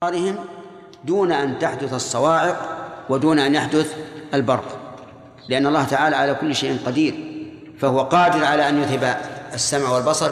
دون أن تحدث الصواعق ودون أن يحدث البرق، لأن الله تعالى على كل شيء قدير، فهو قادر على أن يذهب السمع والبصر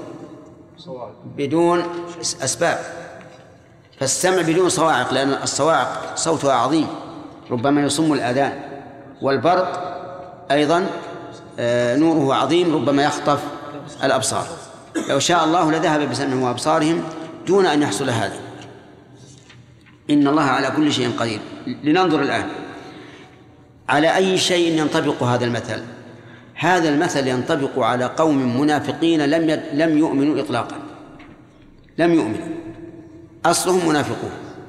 بدون أسباب. فالسمع بدون صواعق، لأن الصواعق صوتها عظيم ربما يصم الآذان، والبرق أيضا نوره عظيم ربما يخطف الأبصار. لو شاء الله لذهب بسمعهم وأبصارهم دون أن يحصل هذا. إن الله على كل شيء قدير. لننظر الآن على أي شيء ينطبق هذا المثل. هذا المثل ينطبق على قوم منافقين لم يؤمنوا إطلاقا، لم يؤمنوا، أصلهم منافقون،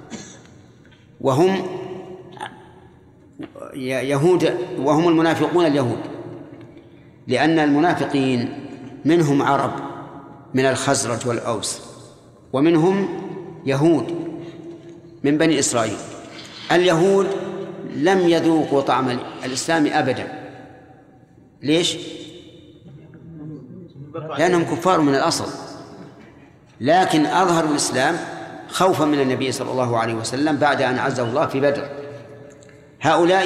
وهم يهود، وهم المنافقون اليهود، لأن المنافقين منهم عرب من الخزرج والأوس، ومنهم يهود من بني إسرائيل. اليهود لم يذوقوا طعم الإسلام أبدا. ليش؟ لأنهم كفار من الأصل، لكن أظهروا الإسلام خوفا من النبي صلى الله عليه وسلم بعد أن عزه الله في بدر. هؤلاء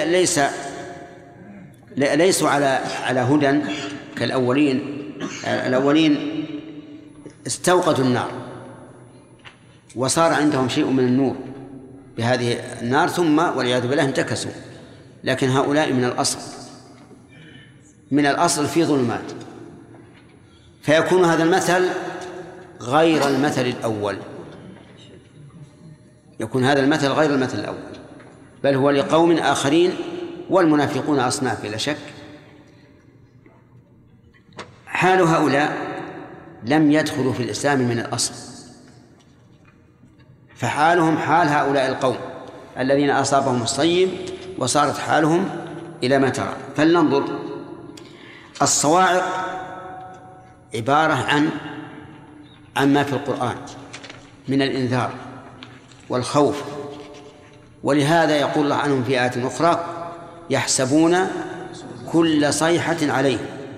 ليسوا على هدى كالأولين. الأولين استوقدوا النار وصار عندهم شيء من النور بهذه النار، ثم والعياذ بالله انتكسوا. لكن هؤلاء من الأصل في ظلمات، فيكون هذا المثل غير المثل الأول، يكون هذا المثل غير المثل الأول، بل هو لقوم آخرين، والمنافقون أصناف بلا شك. حال هؤلاء لم يدخلوا في الإسلام من الأصل، فحالهم حال هؤلاء القوم الذين أصابهم الصيب وصارت حالهم إلى ما ترى. فلننظر. الصواعق عبارة عن ما في القرآن من الإنذار والخوف، ولهذا يقول الله عنهم في آية أخرى: يحسبون كل صيحة عليه.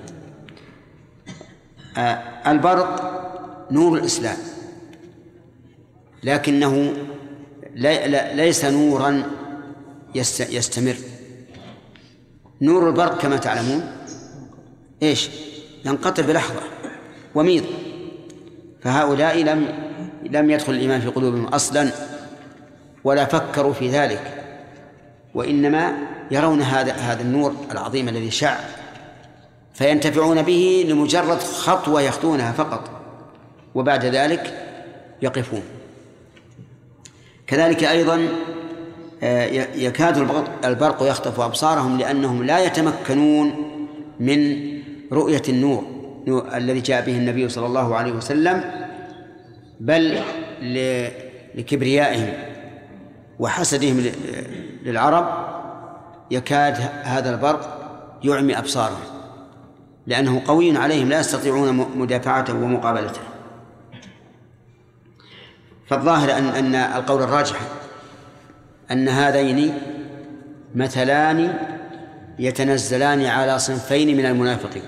البرق نور الإسلام، لكنه ليس نورا يستمر. نور البرق كما تعلمون ينقطع بلحظة وميض. فهؤلاء لم يدخل الإيمان في قلوبهم أصلا ولا فكروا في ذلك، وإنما يرون هذا النور العظيم الذي شع، فينتفعون به لمجرد خطوة يخطونها فقط، وبعد ذلك يقفون. كذلك أيضا يكاد البرق يخطف أبصارهم، لأنهم لا يتمكنون من رؤية النور الذي جاء به النبي صلى الله عليه وسلم، بل لكبريائهم وحسدهم للعرب يكاد هذا البرق يعمي أبصارهم، لأنه قوي عليهم لا يستطيعون مدافعته ومقابلته. فالظاهر أن القول الراجح أن هذين مثلان يتنزلان على صنفين من المنافقين.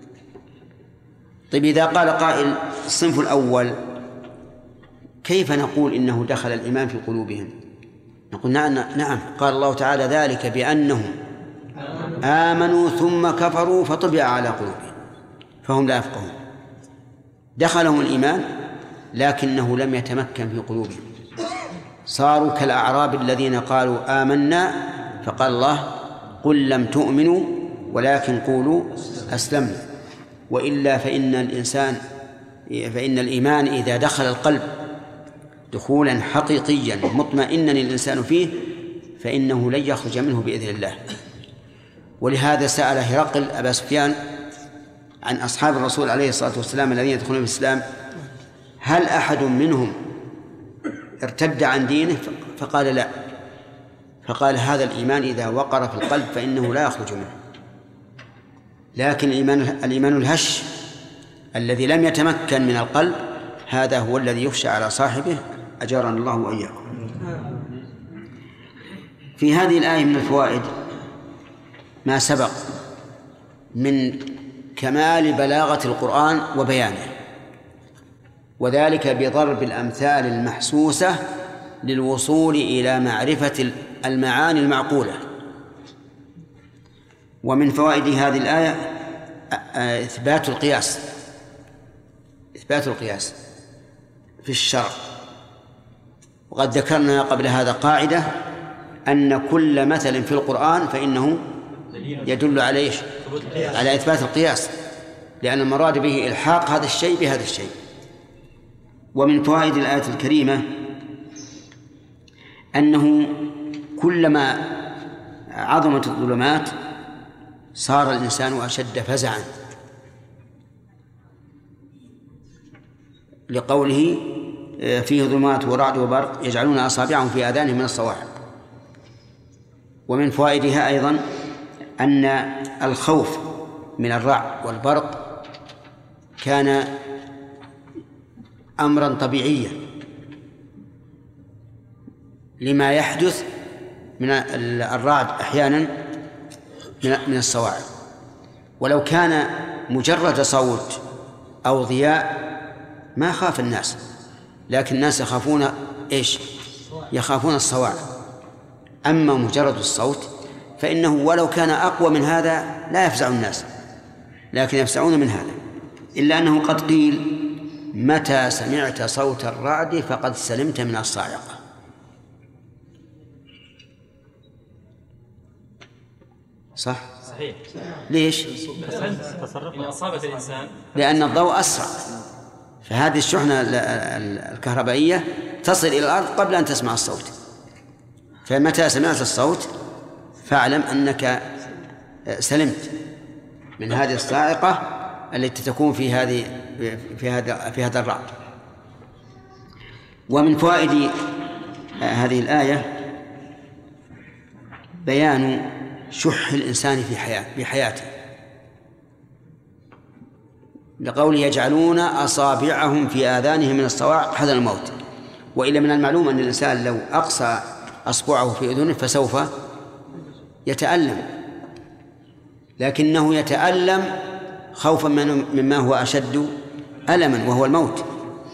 طيب، إذا قال قائل الصنف الأول كيف نقول إنه دخل الإيمان في قلوبهم؟ نقول نعم، قال الله تعالى: ذلك بأنهم آمنوا ثم كفروا فطبع على قلوبهم فهم لا يفقهون. دخلهم الإيمان لكنه لم يتمكن في قلوبهم، صاروا كالأعراب الذين قالوا آمنا، فقال الله: قل لم تؤمنوا ولكن قولوا أسلمنا. وإلا فإن الإيمان إذا دخل القلب دخولا حقيقيا مطمئنا الإنسان فيه فإنه لن يخرج منه بإذن الله. ولهذا سأل هرقل أبا سفيان عن أصحاب الرسول عليه الصلاة والسلام الذين يدخلون في الإسلام: هل أحد منهم ارتد عن دينه؟ فقال: لا. فقال: هذا الإيمان إذا وقر في القلب فإنه لا يخرج منه. لكن الإيمان الهش الذي لم يتمكن من القلب هذا هو الذي يخشى على صاحبه، أجارنا الله وإياكم. في هذه الآية من الفوائد ما سبق من كمال بلاغة القرآن وبيانه، وذلك بضرب الأمثال المحسوسة للوصول إلى معرفة المعاني المعقولة. ومن فوائد هذه الآية إثبات القياس في الشرع. وقد ذكرنا قبل هذا قاعدة أن كل مثل في القرآن فإنه يدل على على إثبات القياس، لأن المراد به إلحاق هذا الشيء بهذا الشيء. ومن فوائد الآية الكريمة أنه كلما عظمت الظلمات صار الإنسان أشد فزعا، لقوله فيه ظلمات ورعد وبرق يجعلون أصابعهم في آذانهم من الصواعق. ومن فوائدها أيضا أن الخوف من الرعد والبرق كان أمرا طبيعيا لما يحدث من الرعد أحيانا من الصواعق. ولو كان مجرد صوت أو ضياء ما خاف الناس، لكن الناس يخافون يخافون الصواعق. أما مجرد الصوت فإنه ولو كان أقوى من هذا لا يفزع الناس، لكن يفزعون من هذا. إلا أنه قد قيل متى سمعت صوت الرعد فقد سلمت من الصاعقة. صح؟ صحيح. ليش؟ إن أصابت الإنسان لأن الضوء أسرع، فهذه الشحنة الكهربائية تصل إلى الأرض قبل أن تسمع الصوت، فمتى سمعت الصوت فاعلم أنك سلمت من هذه الصاعقة التي تكون في هذا الرعد. ومن فوائد هذه الآية بيان شح الإنسان في حياته، لقوله يجعلون أصابعهم في آذانهم من الصواعق حذر الموت. وإلا من المعلوم أن الإنسان لو أقصى أصبعه في أذنه فسوف يتألم، لكنه يتألم خوفا مما هو أشد ألما وهو الموت.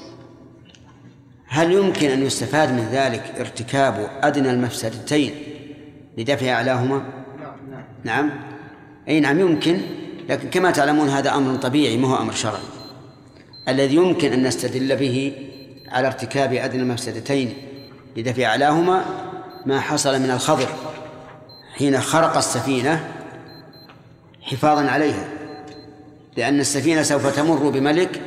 هل يمكن أن يستفاد من ذلك ارتكاب أدنى المفسدتين لدفع أعلاهما؟ نعم، أي نعم يمكن، لكن كما تعلمون هذا أمر طبيعي ما هو أمر شرعي. الذي يمكن أن نستدل به على ارتكاب أدنى المفسدتين لدفع أعلاهما ما حصل من الخضر حين خرق السفينة حفاظا عليها، لأن السفينة سوف تمر بملك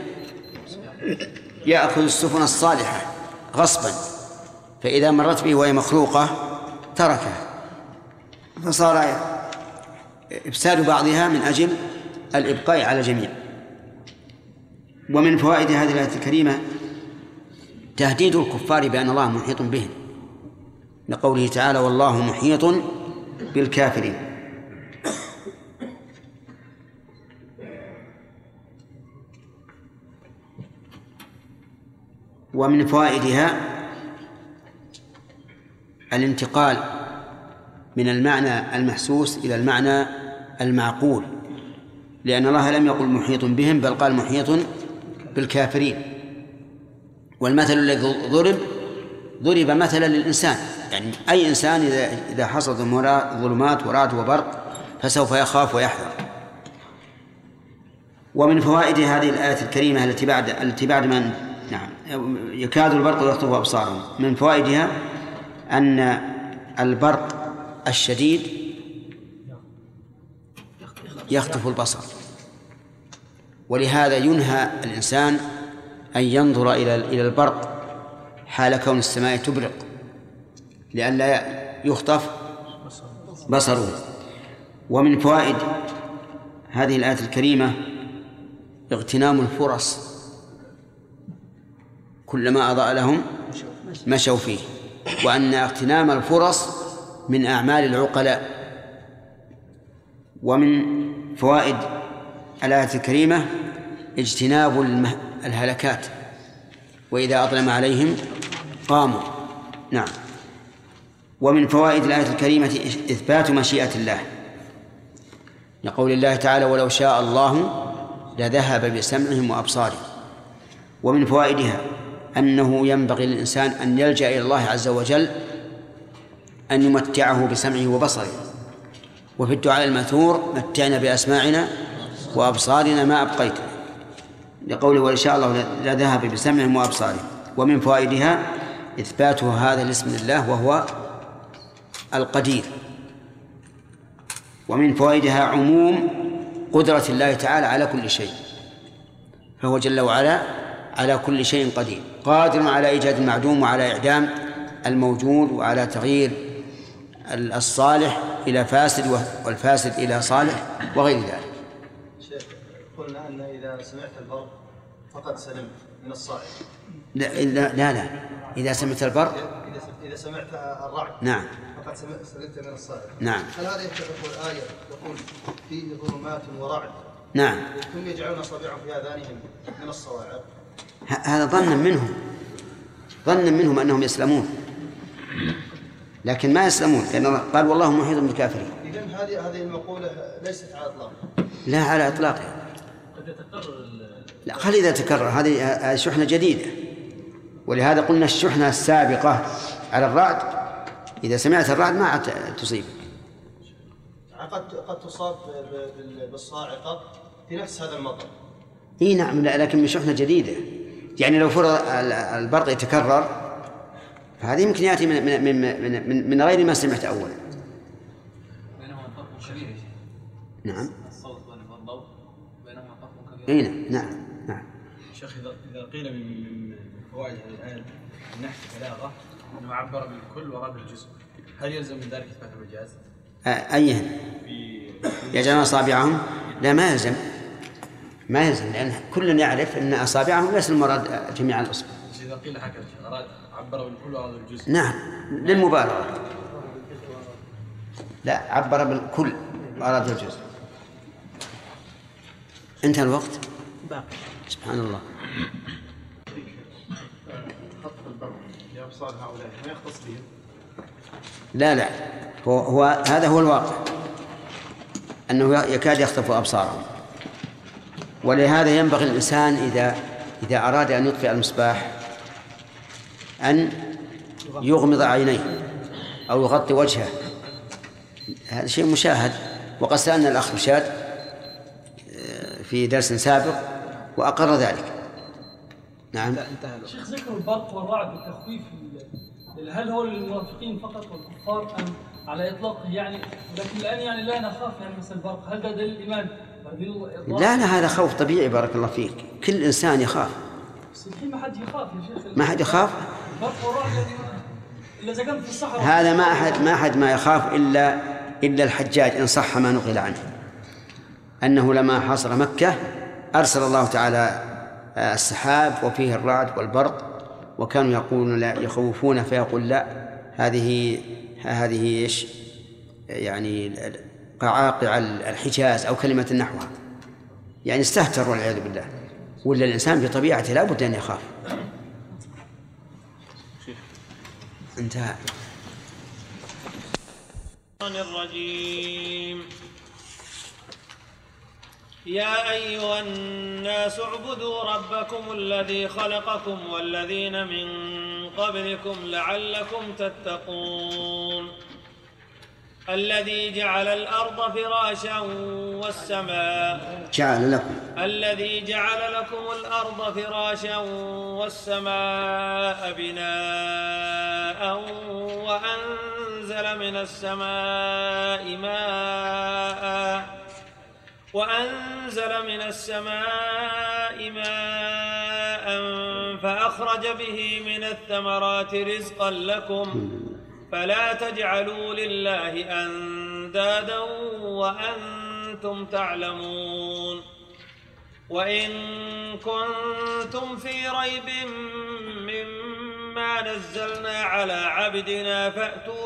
يأخذ السفن الصالحة غصبا، فإذا مرت به وهي مخلوقة تركها، فصار إفساد بعضها من أجل الإبقاء على الجميع. ومن فوائد هذه الآية الكريمة تهديد الكفار بأن الله محيط بهم، لقوله تعالى والله محيط بالكافرين. ومن فوائدها الانتقال من المعنى المحسوس إلى المعنى المعقول، لأن الله لم يقل محيط بهم بل قال محيط بالكافرين. والمثل الذي ضرب مثلا للإنسان، يعني أي إنسان إذا حصلت ظلمات ورعد وبرق فسوف يخاف ويحذر. ومن فوائد هذه الآية الكريمة التي بعد من يكاد البرق يخطف أبصارهم، من فوائدها أن البرق الشديد يخطف البصر، ولهذا ينهى الإنسان أن ينظر إلى البرق حال كون السماء تبرق لئلا يخطف بصره. ومن فوائد هذه الآية الكريمة اغتنام الفرص، كلما أضاء لهم مشوا فيه، وأن اغتنام الفرص من أعمال العقلاء. ومن فوائد الآية الكريمة اجتناب الهلكات، وإذا أظلم عليهم قاموا. نعم. ومن فوائد الآية الكريمة إثبات مشيئة الله، لقول الله تعالى ولو شاء الله لذهب بسمعهم وأبصارهم. ومن فوائدها أنه ينبغي للإنسان أن يلجأ إلى الله عز وجل أن يمتعه بسمعه وبصره. وفي الدعاء المأثور: متعنا بأسماعنا وأبصارنا ما أبقيتنا، لقوله: وإن شاء الله لذهب بسمعهم وأبصارهم. ومن فوائدها إثبات هذا الاسم لله وهو القدير. ومن فوائدها عموم قدرة الله تعالى على كل شيء، فهو جل وعلا على كل شيء قدير، قادر على إيجاد المعدوم وعلى إعدام الموجود وعلى تغيير الصالح إلى فاسد والفاسد إلى صالح وغير ذلك. شيخ، قلنا أن إذا سمعت البرق فقد سلمت من الصاعق. لا إذا سمعت البرق، إذا سمعت الرعد نعم فقد سلمت من الصاعق. نعم. هل هذا يتفق الآية تقول فيه ظلمات ورعد؟ نعم. ثم يجعلون أصابعهم في آذانهم من الصواعق. هذا ظنا منهم أنهم يسلمون، لكن ما يسلمون، لأن قال: والله محيط بالكافرين. إذن هذه المقولة ليست على إطلاق. لا على إطلاقها. قد يتكرر. لا، خلي إذا تكرر. هذه شحنة جديدة، ولهذا قلنا الشحنة السابقة على الرعد إذا سمعت الرعد ما عاد تصيب. قد تصاب بالصاعقة في نفس هذا المطر. إيه نعم، لكن من شحنة جديدة. يعني لو فرض البرق يتكرر فهذه يمكن يأتي من غير ما سمعت أولا. بينهما فرق كبير يا شيخ. نعم. الصوت والضوء بينهما فرق كبير. إيه نعم. شيخ، إذا قيل من فوائد هذه الآية من ناحية البلاغة أنه عبر بالكل وراد الجزء، هل يلزم من ذلك إثبات المجاز؟ أيهن؟ يجعلون أصابعهم؟ لا، ما يلزم، لأن كل يعرف أن أصابعهم ليس المراد جميع الأصبع. إذا قيل هكذا أراد عبر بالكل وراد الجزء. نعم، للمبالغة. لا، عبر بالكل وأراد الجزء. انتهى الوقت. سبحان الله. خط البرق لأبصار هؤلاء ما يختص بهم. لا هو هذا هو الواقع، أنه يكاد يخطف أبصارهم. ولهذا ينبغي الإنسان إذا أراد أن يطفئ المصباح أن يغمض عينيه أو يغطي وجهه. هذا شيء مشاهد، وقد سألنا الأخ رشاد في درس سابق وأقر ذلك. نعم. شيخ، ذكر البرق والرعد والتخويف، هل هو للمنافقين فقط والكفار أم على إطلاقه؟ يعني لكن الآن يعني لا نخاف يعني مثل البرق، هل ده دليل الإيمان؟ لا هذا خوف طبيعي. بارك الله فيك، كل إنسان يخاف. بس الحين ما حد يخاف يا شيخ. ما حد يخاف. البرق والرعد إلا إذا كان في الصحراء. هذا ما أحد ما يخاف إلا الحجاج، إن صح ما نقل عنه أنه لما حاصر مكة أرسل الله تعالى السحاب وفيه الرعد والبرق، وكانوا يقولون لا، يخوفون فيقول لا، هذه إيش يعني قعاقع الحجاز أو كلمة نحوها، يعني استهتر والعياذ بالله. ولا الإنسان بطبيعته لا بد أن يخاف. انتهى. الرجيم. يا أيها الناس اعبدوا ربكم الذي خلقكم والذين من قبلكم لعلكم تتقون. الذي جعل الأرض فراشا والسماء الذي جعل لكم الأرض فراشا والسماء بناء وأنزل من السماء ماء فأخرج به من الثمرات رزقا لكم فلا تجعلوا لله أندادا وأنتم تعلمون. وإن كنتم في ريب مما نزلنا على عبدنا فأتوا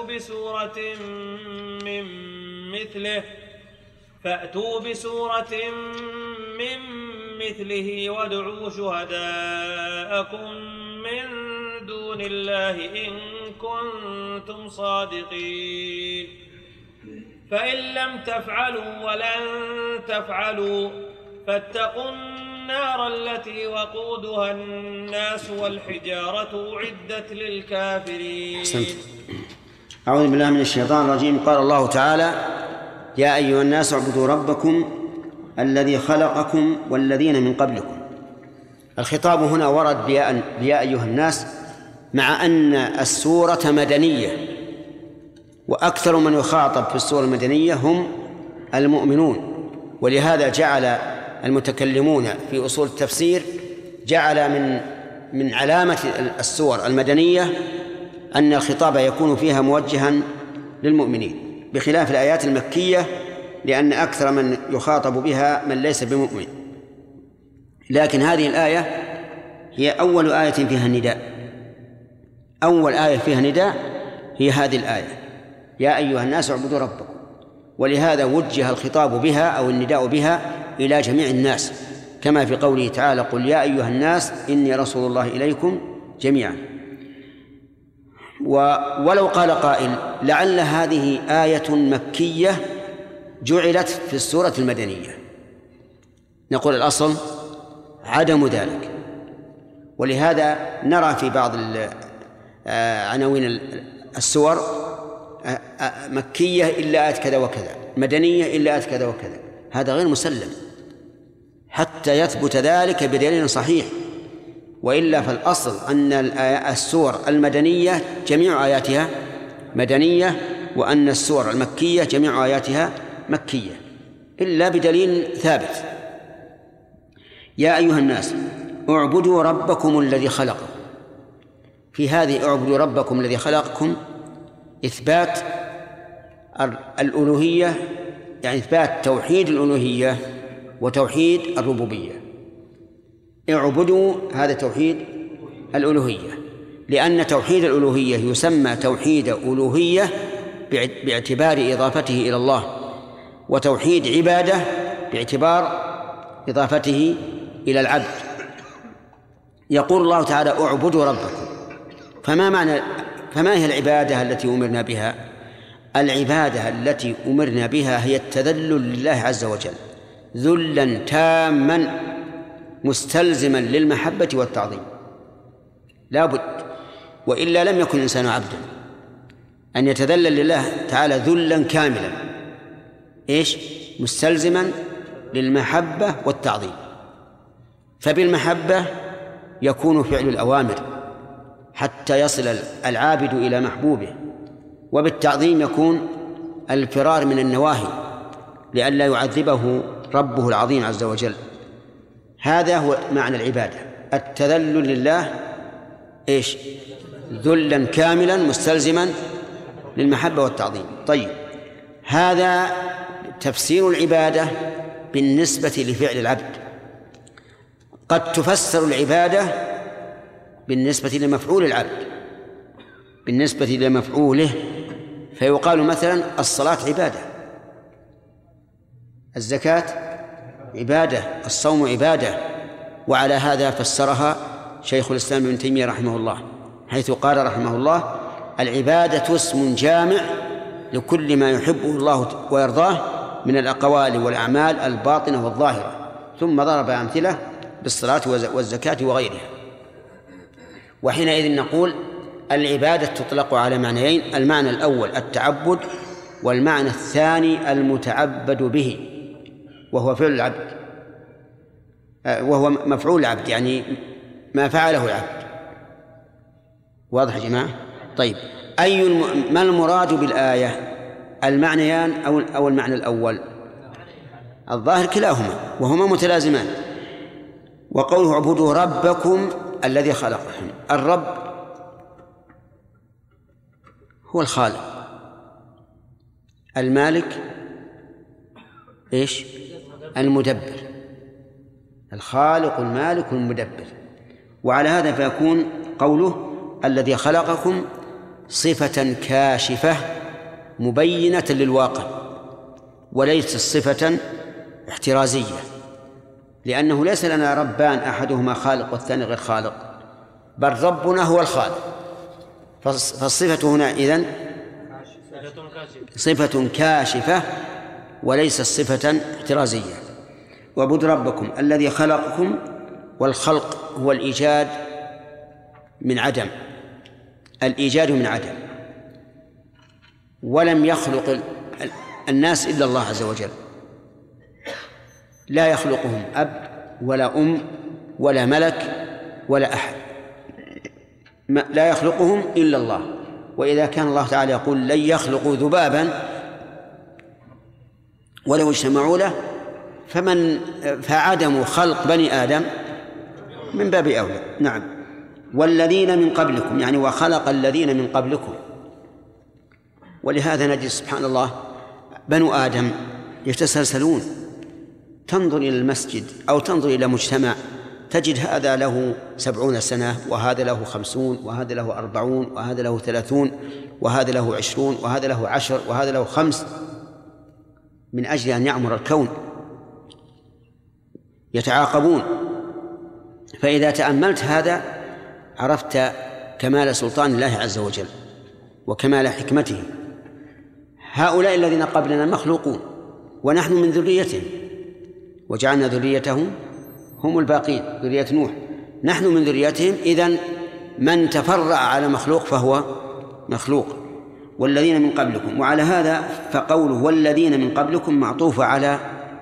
بسورة من مثله وادعوا شهداءكم من دون الله إن كنتم صادقين. فإن لم تفعلوا ولن تفعلوا فاتقوا النار التي وقودها الناس والحجارة أعدت للكافرين. أعوذ بالله من الشيطان الرجيم. قال الله تعالى: يا أيها الناس اعبدوا ربكم الذي خلقكم والذين من قبلكم. الخطاب هنا ورد يا أيها الناس، مع أن السورة مدنية، وأكثر من يخاطب في السورة المدنية هم المؤمنون، ولهذا جعل المتكلمون في أصول التفسير جعل من علامة السور المدنية أن الخطاب يكون فيها موجها للمؤمنين، بخلاف الآيات المكية لأن أكثر من يخاطب بها من ليس بمؤمن. لكن هذه الآية هي أول آية فيها النداء، أول آية فيها نداء هي هذه الآية: يا أيها الناس اعبدوا ربكم. ولهذا وجه الخطاب بها أو النداء بها إلى جميع الناس، كما في قوله تعالى: قل يا أيها الناس إني رسول الله إليكم جميعا. ولو قال قائل: لعل هذه آية مكية جعلت في السورة المدنية، نقول الأصل عدم ذلك. ولهذا نرى في بعض عناوين السور مكية إلا آية كذا وكذا، مدنية إلا آية كذا وكذا. هذا غير مسلم حتى يثبت ذلك بدليل صحيح، وإلا فالأصل أن السور المدنية جميع آياتها مدنية، وأن السور المكية جميع آياتها مكية، إلا بدليل ثابت. يا أيها الناس اعبدوا ربكم الذي خلقكم. في هذه اعبدوا ربكم الذي خلقكم إثبات الألوهية، يعني إثبات توحيد الألوهية وتوحيد الربوبية. اعبدوا هذا توحيد الألوهية، لأن توحيد الألوهية يسمى توحيد ألوهية باعتبار إضافته إلى الله، وتوحيد عبادة باعتبار إضافته إلى العبد. يقول الله تعالى: اعبدوا ربكم. فما هي العبادة التي أمرنا بها؟ العبادة التي أمرنا بها هي التذلل لله عز وجل ذلا تاما مستلزما للمحبة والتعظيم، لا بد، وإلا لم يكن الإنسان عبدا. أن يتذلل لله تعالى ذلا كاملا مستلزما للمحبة والتعظيم. فبالمحبة يكون فعل الأوامر حتى يصل العابد إلى محبوبه، وبالتعظيم يكون الفرار من النواهي لئلا يعذبه ربه العظيم عز وجل. هذا هو معنى العبادة، التذلل لله ذلا كاملا مستلزما للمحبة والتعظيم. طيب، هذا تفسير العبادة بالنسبة لفعل العبد. قد تفسر العبادة بالنسبة لمفعول العبد، بالنسبة لمفعوله، فيقال مثلا: الصلاة عبادة، الزكاة عبادة، الصوم عبادة. وعلى هذا فسرها شيخ الإسلام ابن تيمية رحمه الله، حيث قال رحمه الله: العبادة اسم جامع لكل ما يحبه الله ويرضاه من الأقوال والأعمال الباطنة والظاهرة. ثم ضرب أمثلة بالصلاة والزكاة وغيرها. وحينئذ نقول العبادة تطلق على معنيين: المعنى الأول التعبد، والمعنى الثاني المتعبد به، وهو فعل العبد، وهو مفعول العبد، يعني ما فعله العبد. واضح يا جماعة؟ طيب، ما المراد بالآية؟ المعنيان أو المعنى الأول؟ الظاهر كلاهما، وهما متلازمان. وقوله اعبدوا ربكم الذي خلقكم، الرب هو الخالق، المالك المدبر، الخالق المالك المدبر. وعلى هذا فيكون قوله الذي خلقكم صفة كاشفة مبينة للواقع، وليس صفة احترازية، لأنه ليس لنا ربان أحدهما خالق والثاني غير خالق، بل ربنا هو الخالق. فالصفة هنا إذن صفة كاشفة وليس صفة احترازية. واعبدوا ربكم الذي خلقكم. والخلق هو الإيجاد من عدم، الإيجاد من عدم. ولم يخلق الناس إلا الله عز وجل، لا يخلقهم أب ولا أم ولا ملك ولا أحد، لا يخلقهم إلا الله. وإذا كان الله تعالى يقول لن يخلقوا ذبابا ولو اجتمعوا له فعدم خلق بني آدم من باب أولى. نعم. والذين من قبلكم، يعني وخلق الذين من قبلكم. ولهذا نجد سبحان الله بنو آدم يتسلسلون، تنظر إلى المسجد أو تنظر إلى مجتمع تجد هذا له 70 سنة، وهذا له 50، وهذا له 40، وهذا له 30، وهذا له 20، وهذا له 10، وهذا له 5، من أجل أن يعمر الكون يتعاقبون. فإذا تأملت هذا عرفت كمال سلطان الله عز وجل وكمال حكمته. هؤلاء الذين قبلنا مخلوقون ونحن من ذريتهم، وجعلنا ذريتهم هم الباقين، ذرية نوح، نحن من ذريتهم. إذن من تفرع على مخلوق فهو مخلوق. والذين من قبلكم، وعلى هذا فقوله والذين من قبلكم معطوف على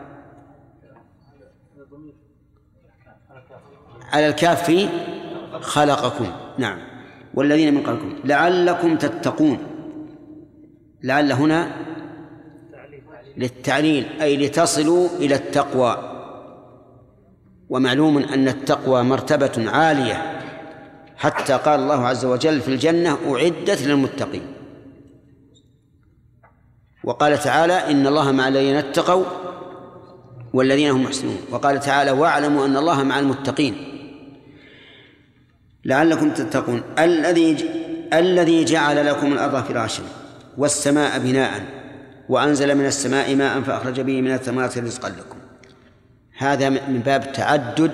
الكاف في خلقكم. نعم. والذين من قبلكم لعلكم تتقون. لعل هنا للتعليل، أي لتصلوا إلى التقوى. ومعلوم أن التقوى مرتبة عالية، حتى قال الله عز وجل في الجنة أعدت للمتقين. وقال تعالى إن الله مع الذين اتقوا والذين هم محسنون. وقال تعالى واعلموا أن الله مع المتقين. لعلكم تتقون. الذي جعل لكم الأرض فراشا والسماء بناء وأنزل من السماء ماء فأخرج به من الثمرات رزقا لكم. هذا من باب تعدد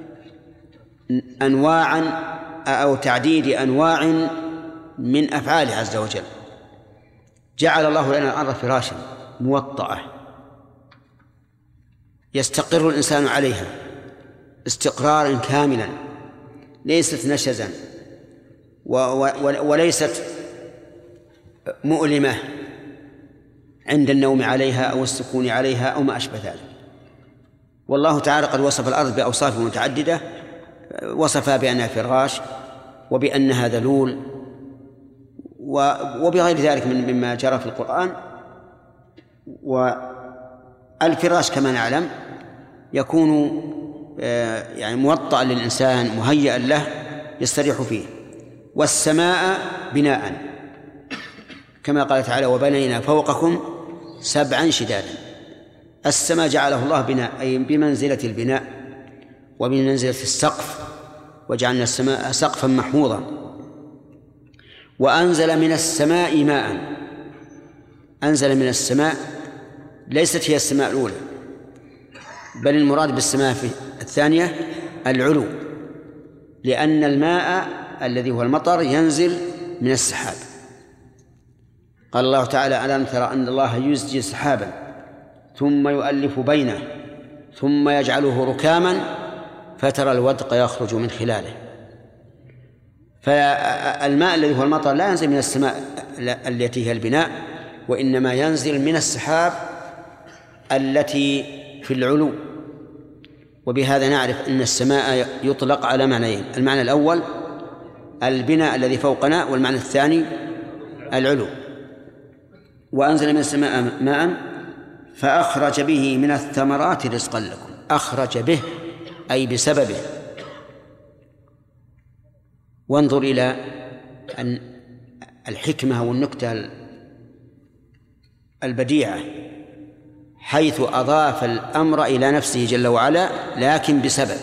أنواع أو تعديد أنواع من أفعاله عز وجل. جعل الله لنا الأرض فراشا موطأة يستقر الإنسان عليها استقرارا كاملا، ليست نشزا وليست مؤلمة عند النوم عليها أو السكون عليها أو ما أشبه ذلك. والله تعالى قد وصف الأرض بأوصاف متعددة، وصفها بأنها فراش وبأنها ذلول وبغير ذلك مما جرى في القرآن. والفراش كما نعلم يكون يعني موطأ للإنسان مهيئا له يستريح فيه. والسماء بناء كما قال تعالى وبنينا فوقكم 7 شدادا. السماء جعله الله بناء أي بمنزلة البناء وبمنزلة السقف، وجعلنا السماء سقفا محفوظا. وأنزل من السماء ماء. أنزل من السماء ليست هي السماء الأولى، بل المراد بالسماء الثانية العلو، لأن الماء الذي هو المطر ينزل من السحاب. قال الله تعالى ألم ترى أن الله يزجي سحابا ثم يؤلف بينه ثم يجعله ركاما فترى الودق يخرج من خلاله. فالماء الذي هو المطر لا ينزل من السماء التي هي البناء، وإنما ينزل من السحاب التي في العلو. وبهذا نعرف أن السماء يطلق على معنيين: المعنى الأول البناء الذي فوقنا، والمعنى الثاني العلو. وأنزل من السماء ماء فأخرج به من الثمرات رزقا لكم. أخرج به أي بسببه. وانظر إلى أن الحكمة والنكتة البديعة، حيث أضاف الأمر إلى نفسه جل وعلا لكن بسبب.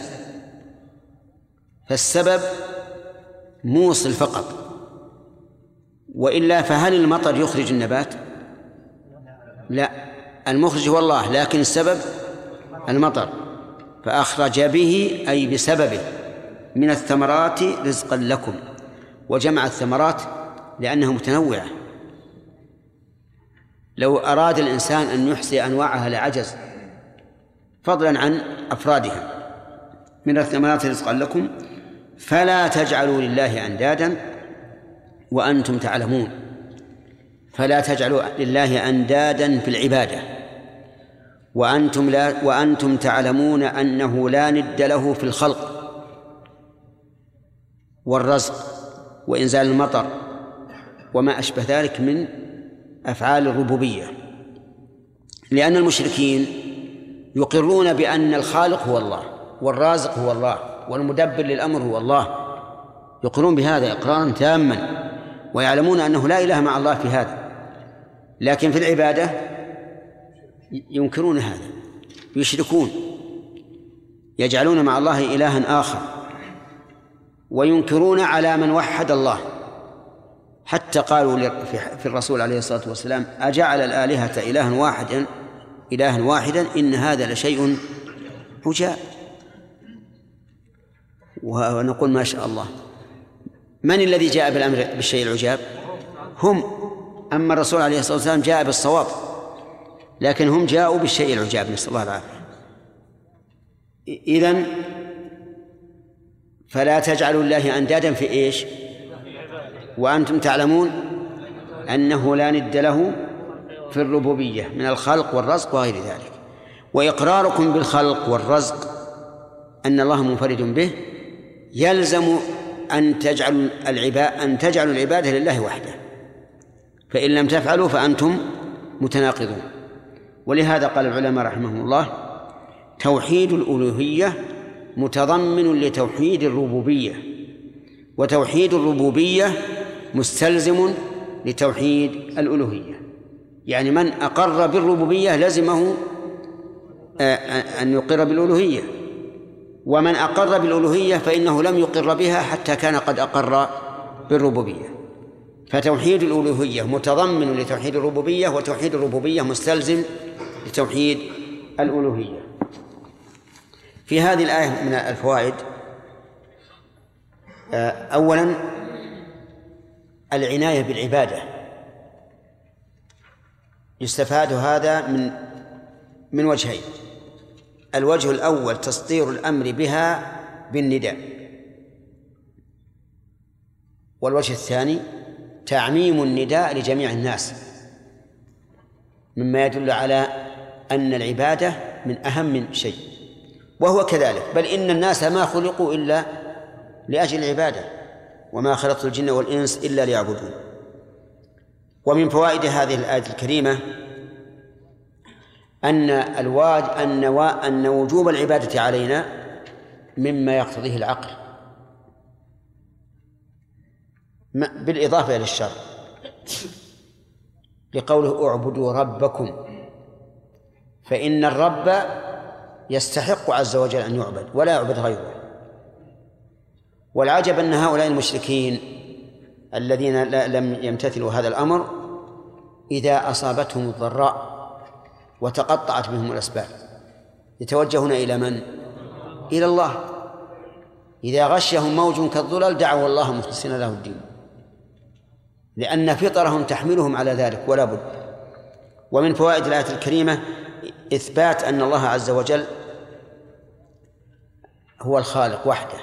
فالسبب موصل فقط، وإلا فهل المطر يخرج النبات؟ لا، المخرج هو الله، لكن السبب المطر. فأخرج به أي بسببه من الثمرات رزقا لكم. وجمع الثمرات لأنها متنوعة. لو أراد الإنسان أن يحصي أنواعها لعجز، فضلا عن أفرادها. من الثمرات رزقا لكم فلا تجعلوا لله أندادا وأنتم تعلمون. فلا تجعلوا لله أندادا في العبادة وأنتم تعلمون أنه لا ند له في الخلق والرزق وإنزال المطر وما أشبه ذلك من أفعال الربوبية، لأن المشركين يقرون بأن الخالق هو الله والرازق هو الله والمدبر للأمر هو الله، يقرون بهذا إقرارا تاما ويعلمون أنه لا إله مع الله في هذا، لكن في العبادة ينكرون هذا، يشركون، يجعلون مع الله إلها آخر، وينكرون على من وحد الله. حتى قالوا في الرسول عليه الصلاة والسلام: أجعل الآلهة إلها واحدا إن هذا لشيء عجاب. ونقول ما شاء الله. من الذي جاء بالأمر بالشيء العجاب؟ هم. أما الرسول عليه الصلاة والسلام جاء بالصواب، لكن هم جاءوا بالشيء العجاب، نسأل الله العافية. إذن فلا تجعلوا الله أندادا في إيش؟ وأنتم تعلمون أنه لا ند له في الربوبية من الخلق والرزق وغير ذلك. وإقراركم بالخلق والرزق أن الله منفرد به يلزم أن تجعلوا العبادة لله وحده، فإن لم تفعلوا فأنتم متناقضون. ولهذا قال العلماء رحمهم الله: توحيد الألوهية متضمن لتوحيد الربوبية، وتوحيد الربوبية مستلزم لتوحيد الألوهية. يعني من أقر بالربوبية لزمه أن يقر بالألوهية، ومن أقر بالألوهية فإنه لم يقر بها حتى كان قد أقر بالربوبية. فتوحيد الألوهية متضمن لتوحيد الربوبية، وتوحيد الربوبية مستلزم لتوحيد الألوهية. في هذه الآية من الفوائد: أولا العناية بالعبادة، يستفاد هذا من وجهين: الوجه الأول تسطير الأمر بها بالنداء، والوجه الثاني تعميم النداء لجميع الناس، مما يدل على أن العبادة من أهم شيء، وهو كذلك، بل إن الناس ما خلقوا إلا لأجل العبادة، وما خلقت الجن والإنس إلا ليعبدون. ومن فوائد هذه الآية الكريمة أن وجوب العبادة علينا مما يقتضيه العقل بالإضافة إلى الشرع، لقوله: اعبدوا ربكم، فإن الرب يستحق عز وجل أن يعبد ولا يعبد غيره. والعجب أن هؤلاء المشركين الذين لم يمتثلوا هذا الأمر إذا أصابتهم الضراء وتقطعت بهم الأسباب يتوجهون إلى من؟ إلى الله. إذا غشهم موج كالظلل دعوا الله مخلصين له الدين، لأن فطرهم تحملهم على ذلك ولا بد. ومن فوائد الآية الكريمة إثبات أن الله عز وجل هو الخالق وحده،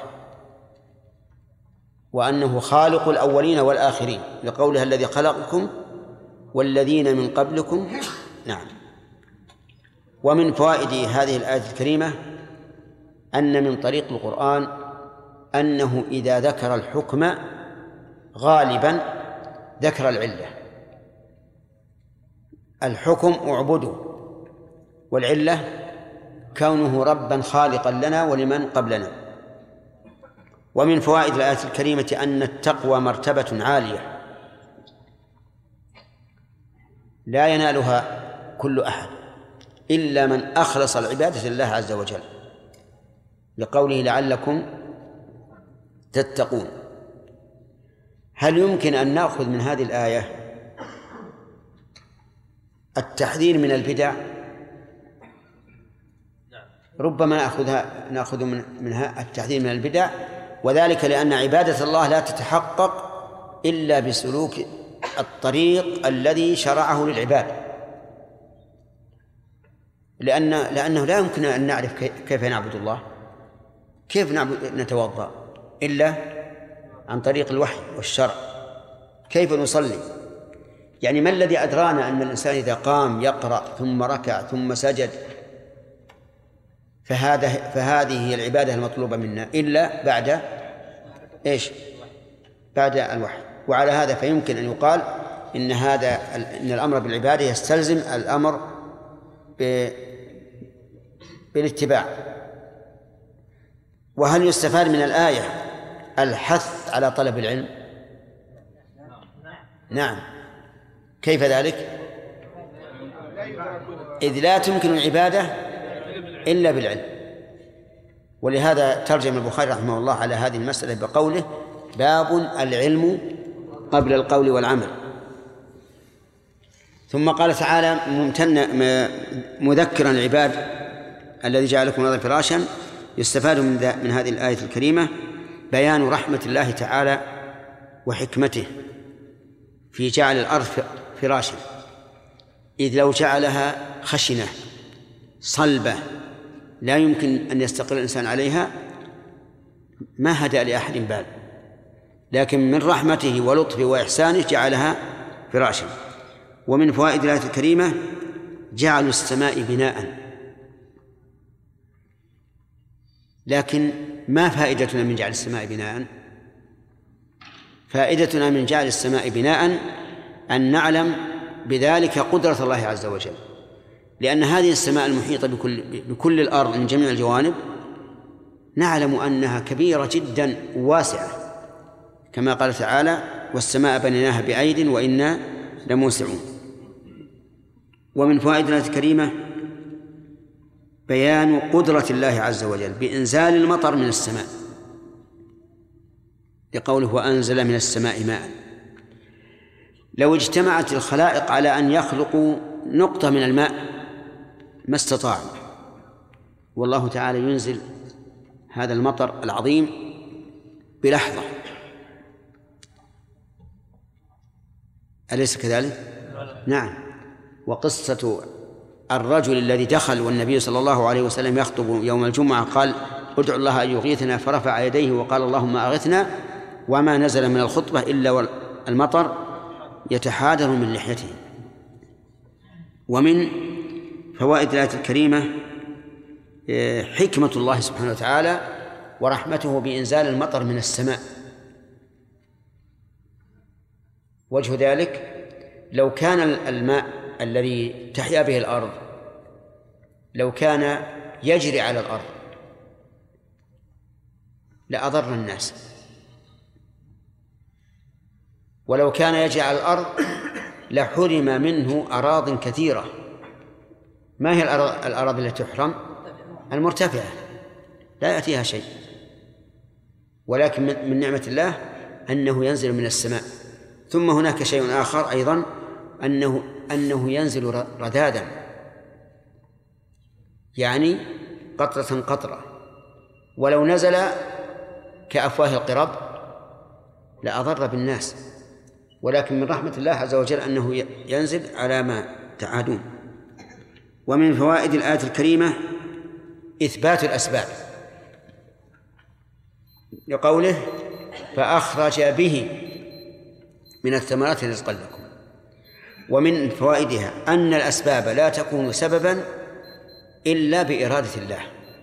وأنه خالق الأولين والآخرين، لقولها: الذي خلقكم والذين من قبلكم. نعم. ومن فوائد هذه الآية الكريمة أن من طريق القرآن أنه إذا ذكر الحكم غالبا ذكر العلة. الحكم اعبدوا، والعلة كونه ربا خالقا لنا ولمن قبلنا. ومن فوائد الآية الكريمة أن التقوى مرتبة عالية لا ينالها كل أحد إلا من أخلص العبادة لله عز وجل، لقوله: لعلكم تتقون. هل يمكن أن نأخذ من هذه الآية التحذير من البدع؟ ربما نأخذ منها التحذير من البدع، وذلك لأن عبادة الله لا تتحقق إلا بسلوك الطريق الذي شرعه للعباد، لأنه لا يمكن أن نعرف كيف نعبد الله، كيف نتوضأ إلا عن طريق الوحي والشرع، كيف نصلي. يعني ما الذي أدرانا أن الإنسان إذا قام يقرأ ثم ركع ثم سجد فهذه هي العبادة المطلوبة منا إلا بعد إيش؟ بعد الوحي. وعلى هذا فيمكن أن يقال إن الأمر بالعبادة يستلزم الأمر بالاتباع. وهل يستفاد من الآية الحث على طلب العلم؟ نعم. كيف ذلك؟ إذ لا تمكن العبادة إلا بالعلم. ولهذا ترجم البخاري رحمه الله على هذه المسألة بقوله: باب العلم قبل القول والعمل. ثم قال تعالى مذكرا العباد الذي جعلكم الأرض فراشا. يستفاد من هذه الآية الكريمة بيان رحمة الله تعالى وحكمته في جعل الأرض فراشا، إذ لو جعلها خشنة صلبة لا يمكن أن يستقر الإنسان عليها ما هدأ لأحد بال، لكن من رحمته ولطفه وإحسانه جعلها فراشا. ومن فوائد الآية الكريمة جعل السماء بناء. لكن ما فائدتنا من جعل السماء بناء؟ فائدتنا من جعل السماء بناء أن نعلم بذلك قدرة الله عز وجل، لأن هذه السماء المحيطة بكل الأرض من جميع الجوانب نعلم أنها كبيرة جدا واسعة، كما قال تعالى: والسماء بنيناها بأيد وإنا لموسعون. ومن فوائد الآية الكريمة بيان قدرة الله عز وجل بإنزال المطر من السماء، لقوله: وأنزل من السماء ماء. لو اجتمعت الخلائق على أن يخلقوا نقطة من الماء ما استطاعوا، والله تعالى ينزل هذا المطر العظيم بلحظة. أليس كذلك؟ نعم. وقصة الرجل الذي دخل والنبي صلى الله عليه وسلم يخطب يوم الجمعة قال: ادعوا الله أن يغيثنا، فرفع يديه وقال: اللهم أغثنا، وما نزل من الخطبة إلا المطر يتحادر من لحيته. ومن فوائد الآية الكريمة حكمة الله سبحانه وتعالى ورحمته بإنزال المطر من السماء. وجه ذلك لو كان الماء الذي تحيا به الأرض لو كان يجري على الأرض لأضر الناس، ولو كان يجري على الأرض لحرم منه أراضٍ كثيرة. ما هي الأراضي التي تحرم؟ المرتفعة لا يأتيها شيء، ولكن من نعمة الله أنه ينزل من السماء. ثم هناك شيء آخر أيضا، أنه ينزل رذاذا، يعني قطرة قطرة، ولو نزل كأفواه القرب لأضر بالناس، ولكن من رحمة الله عز وجل أنه ينزل على ما تعادون. ومن فوائد الآية الكريمة إثبات الأسباب، لقوله: فأخرج به من الثمرات رزقا لكم. ومن فوائدها أن الأسباب لا تكون سببا إلا بإرادة الله،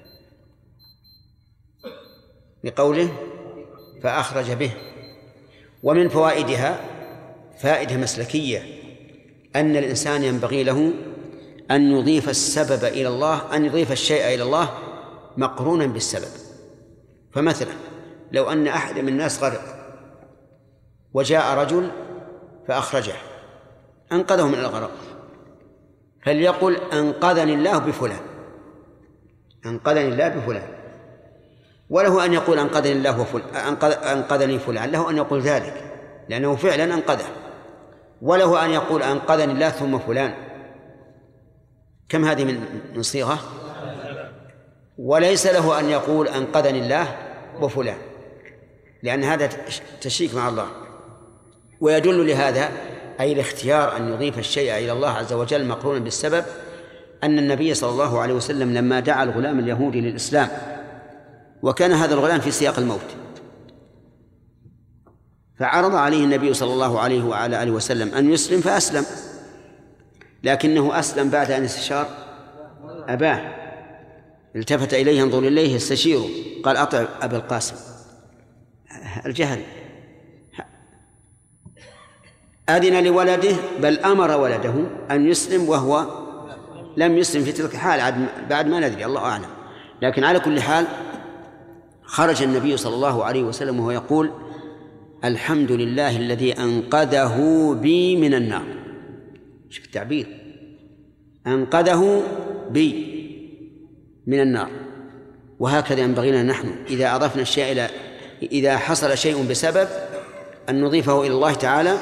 لقوله: فأخرج به. ومن فوائدها فائدة مسلكية، أن الإنسان ينبغي له أن يضيف السبب إلى الله، أن يضيف الشيء إلى الله مقرونا بالسبب. فمثلا لو أن أحد من الناس غرق وجاء رجل فأخرجه أنقذه من الغرق، فليقل: أنقذني الله بفلان، أنقذني الله بفلان. وله أن يقول: أنقذني الله أنقذني فلان، له أن يقول ذلك لأنه فعلا أنقذه. وله أن يقول: أنقذني الله ثم فلان. كم هذه من صيغة؟ وليس له أن يقول: أنقذني الله وفلان، لأن هذا تشريك مع الله. ويدل لهذا أي الاختيار أن يضيف الشيء إلى الله عز وجل مقرونا بالسبب أن النبي صلى الله عليه وسلم لما دعا الغلام اليهودي للإسلام، وكان هذا الغلام في سياق الموت، فعرض عليه النبي صلى الله عليه وعلى آله وسلم أن يسلم فأسلم، لكنه أسلم بعد أن استشار أباه، التفت إليه ينظر إليه يستشيره، قال أطع أبا القاسم. الجهل. أذن لولده، بل أمر ولده أن يسلم وهو لم يسلم في تلك الحال، بعد ما ندري، الله أعلم. لكن على كل حال خرج النبي صلى الله عليه وسلم وهو يقول: الحمد لله الذي أنقذه بي من النار. شوف التعبير، أنقذه بي من النار. وهكذا ينبغي لنا نحن إذا أضفنا الشيء إذا حصل شيء بسبب أن نضيفه إلى الله تعالى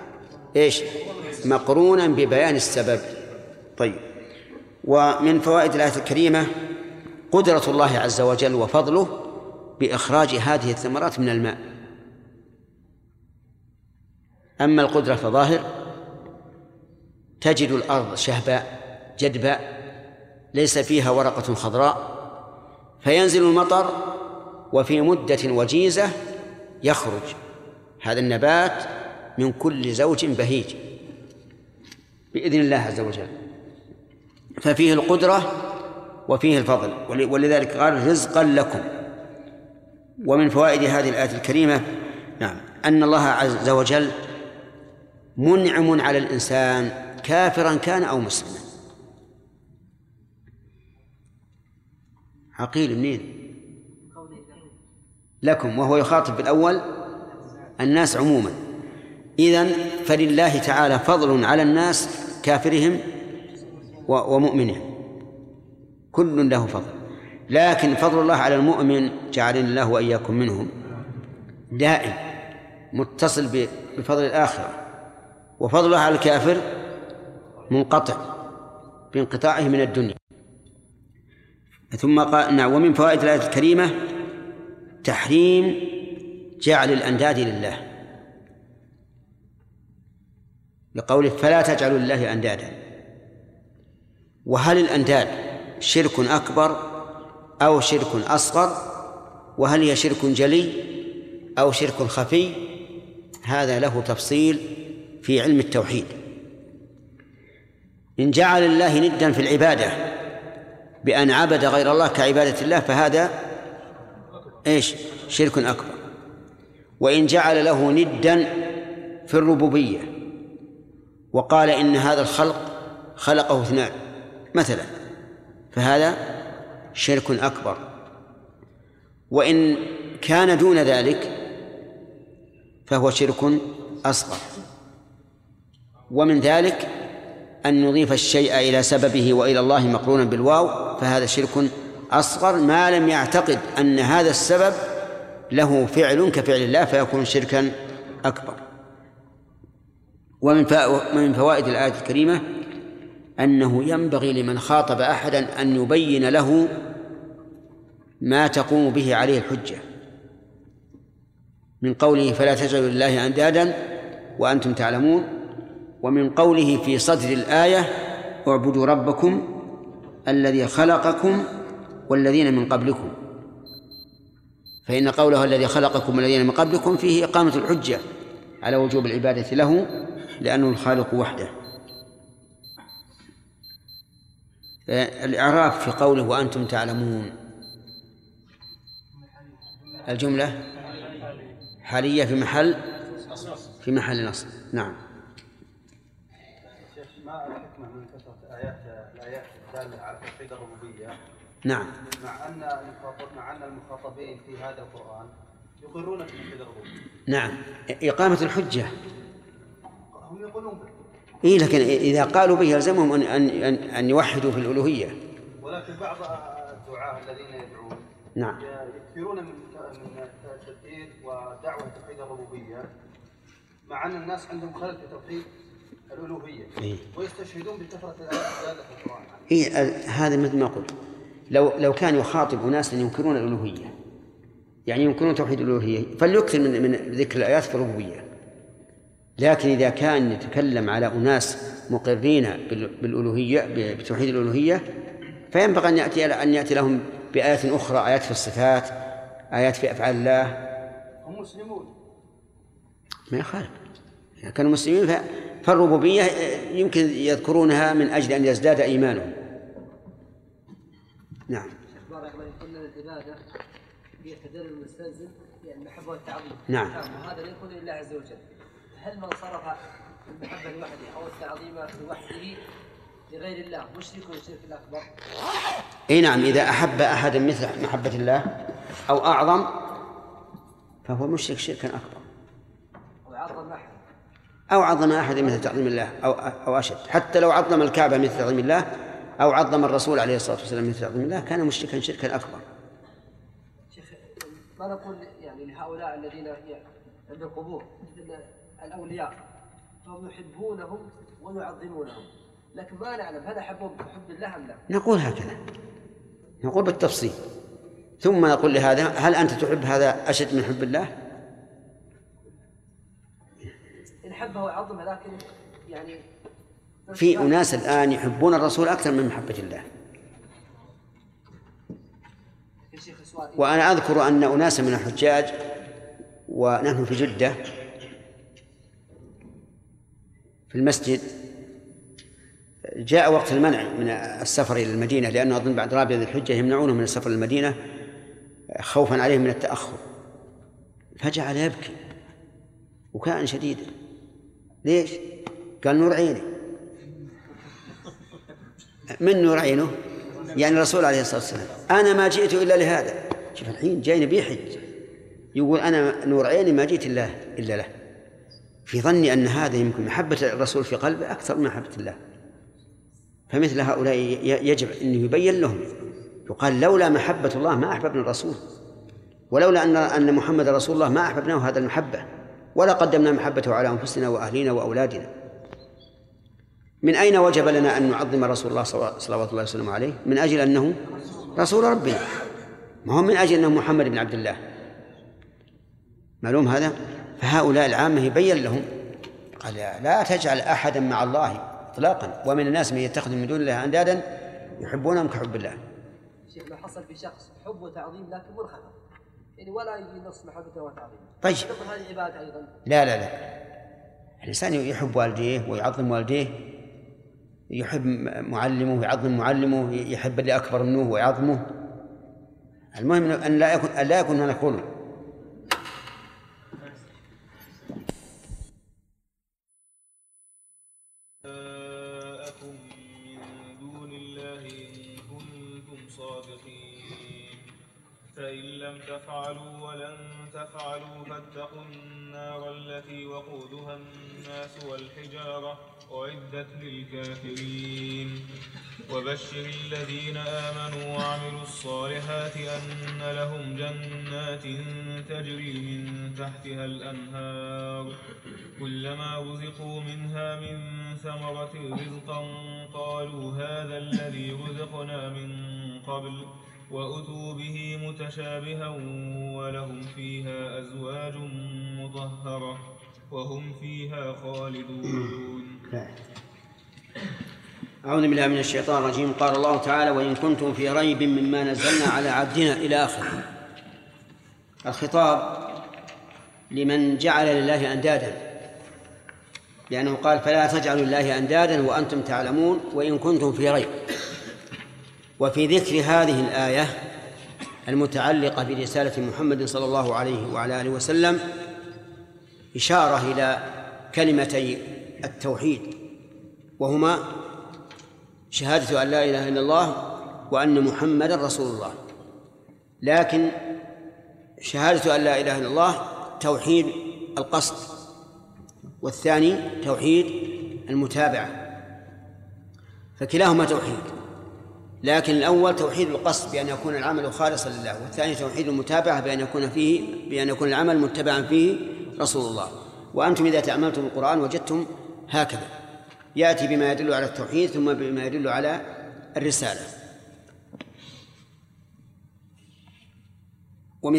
مقرونا ببيان السبب. طيب، ومن فوائد الآية الكريمة قدرة الله عز وجل وفضله بإخراج هذه الثمرات من الماء. أما القدرة فظاهر، تجد الأرض شهباء جدباء ليس فيها ورقة خضراء، فينزل المطر وفي مدة وجيزة يخرج هذا النبات من كل زوج بهيج بإذن الله عز وجل. ففيه القدرة وفيه الفضل، ولذلك قال رزقا لكم. ومن فوائد هذه الآية الكريمة أن الله عز وجل منعم على الإنسان كافرا كان أو مسلما. عقيل منين؟ لكم، وهو يخاطب بالأول الناس عموما. إذن فلله تعالى فضل على الناس كافرهم ومؤمنهم، كل له فضل. لكن فضل الله على المؤمن جعلنا الله وإياكم منهم دائم متصل بفضل الآخرة، وفضل الله على الكافر منقطع بانقطاعه من الدنيا. ثم قال: ومن فوائد الآية الكريمة تحريم جعل الأنداد لله، لقوله فلا تجعلوا لله أندادا. وهل الأنداد شرك أكبر أو شرك أصغر؟ وهل هي شرك جلي أو شرك خفي؟ هذا له تفصيل في علم التوحيد. إن جعل الله ندا في العبادة بأن عبد غير الله كعبادة الله فهذا شرك أكبر. وإن جعل له ندا في الربوبية وقال إن هذا الخلق خلقه اثنان مثلا فهذا شرك أكبر. وإن كان دون ذلك فهو شرك أصغر. ومن ذلك أن نضيف الشيء إلى سببه وإلى الله مقرونا بالواو فهذا شرك أصغر، ما لم يعتقد أن هذا السبب له فعل كفعل الله فيكون شركا أكبر. ومن فوائد الآية الكريمة أنه ينبغي لمن خاطب أحدا أن يبين له ما تقوم به عليه الحجة، من قوله فلا تجعلوا لله أندادا وأنتم تعلمون، ومن قوله في صدر الآية اعبدوا ربكم الذي خلقكم والذين من قبلكم، فإن قوله الذي خلقكم والذين من قبلكم فيه إقامة الحجة على وجوب العبادة له لأنه الخالق وحده. الإعراب في قوله وأنتم تعلمون الجملة حالية في محل نصب. نعم. ما الحكمة من كثرة الآيات الدالة على توحيد الربوبية؟ نعم. مع أن المخاطبين في هذا القرآن يقرون بتوحيد الربوبية. نعم، إقامة الحجة. هم يقولون به. لكن إذا قالوا به يلزمهم أن يوحدوا في الألوهية. ولكن بعض الدعاة الذين يدعون نعم يكثرون من التوحيد ودعوة توحيد الربوبية، مع أن الناس عندهم خلل في توحيد الألوهية ويستشهدون بكثرة الآيات الدالة في القرآن. هذا مثل ما قلت، لو كان يخاطب أناس ينكرون الألوهية، يعني ينكرون توحيد الألوهية، فليكثر من ذكر الآيات في الربوبية. لكن إذا كان يتكلم على أناس مقرين بالألوهية بتوحيد الألوهية، فينبغي أن يأتي لهم بآيات أخرى، آيات في الصفات، آيات في أفعال الله. هم مسلمون ما يخالف، إذا كانوا مسلمين فالربوبية يمكن يذكرونها من أجل أن يزداد إيمانهم. نعم. بارك الله فيكم. العبادة هي تدل المستلزم يعني المحبة والتعظيم. نعم. وهذا لا يكون لله عز وجل. هل من صرف المحبة لوحده أو التعظيم لوحده لغير الله مشرك والشرك الأكبر؟ أي نعم، إذا أحب أحدا مثل محبة الله أو أعظم فهو مشرك شركا أكبر. أو عظم أحد مثل تعظيم الله أو أشد، حتى لو عظم الكعبة مثل تعظيم الله أو عظم الرسول عليه الصلاة والسلام مثل تعظيم الله كان مشركا شركا أكبر. شيخ، ما نقول يعني لهؤلاء الذين عند القبور مثل الأولياء فهم يحبونهم ويعظمونهم، لكن ما نعلم هل أحبهم بحب الله أم لا؟ نقول هكذا، نقول بالتفصيل، ثم نقول لهذا هل أنت تحب هذا أشد من حب الله؟ إن حبه وعظمه، لكن يعني في أناس الآن يحبون الرسول أكثر من محبة الله. وأنا أذكر أن أناس من الحجاج ونحن في جدة في المسجد جاء وقت المنع من السفر إلى المدينة، لأنه أظن بعد رابع ذي الحجة يمنعونهم من السفر إلى المدينة خوفا عليهم من التأخر، فجعل يبكي وكان شديدا. ليش؟ قال نور عيني. من نور عينه؟ يعني الرسول عليه الصلاة والسلام. أنا ما جئت إلا لهذا. شوف الحين جاي بيحج يقول أنا نور عيني ما جئت إلا له، في ظني أن هذا يمكن محبة الرسول في قلبه أكثر من محبة الله. فمثل هؤلاء يجب أن يبين لهم، يقال لولا محبة الله ما أحببنا الرسول، ولولا أن محمد رسول الله ما أحببناه هذا المحبة، ولا قدمنا محبته على أنفسنا وأهلنا وأولادنا. من أين وجب لنا أن نعظم رسول الله صلوات الله وسلامه عليه؟ من أجل أنه رسول ربنا، ما هو من أجل أنه محمد بن عبد الله، معلوم هذا. فهؤلاء العامة يبين لهم قال لا تجعل أحدا مع الله إطلاقا، ومن الناس من يتخذ من دون الله أندادا يحبونهم كحب الله. شيخ، ما حصل في شخص حب وتعظيم لكن منخفض، يعني ولا يجي نص محبته وتعظيمه. طيب هذه عبادة أيضا. لا الإنسان يحب والديه ويعظم والديه، يحب معلمه ويعظم معلمه، يحب اللي أكبر منه ويعظمه. المهم أن لا يكون هناك غلو. جاءكم من دون الله إن كنتم صادقين، فإن لم تفعلوا ولن تفعلوا فاتقوا النار التي وقودها الناس والحجارة أعدت للكافرين. وبشر الذين آمنوا وعملوا الصالحات أن لهم جنات تجري من تحتها الأنهار كلما رزقوا منها من ثمرة رزقا قالوا هذا الذي رزقنا من قبل وأتوا به متشابها ولهم فيها أزواج مطهرة وهم فيها خالدون. أعوذ بالله من الشيطان الرجيم. قال الله تعالى وإن كنتم في ريب مما نزلنا على عبدنا إلى آخره. الخطاب لمن جعل لله أندادا، لأنه قال فلا تجعلوا لله أندادا وأنتم تعلمون وإن كنتم في ريب. وفي ذكر هذه الآية المتعلقة برسالة محمد صلى الله عليه وعلى آله وسلم إشارة إلى كلمتي التوحيد، وهما شهادة أن لا إله إلا الله وأن محمدا رسول الله. لكن شهادة أن لا إله إلا الله توحيد القصد، والثاني توحيد المتابعة، فكلاهما توحيد. لكن الأول توحيد القصد بأن يكون العمل خالصا لله، والثاني توحيد المتابعة بأن يكون العمل متبعا فيه رسول الله. وأنتم إذا تأملتم القرآن وجدتم هكذا، يأتي بما يدل على التوحيد ثم بما يدل على الرسالة.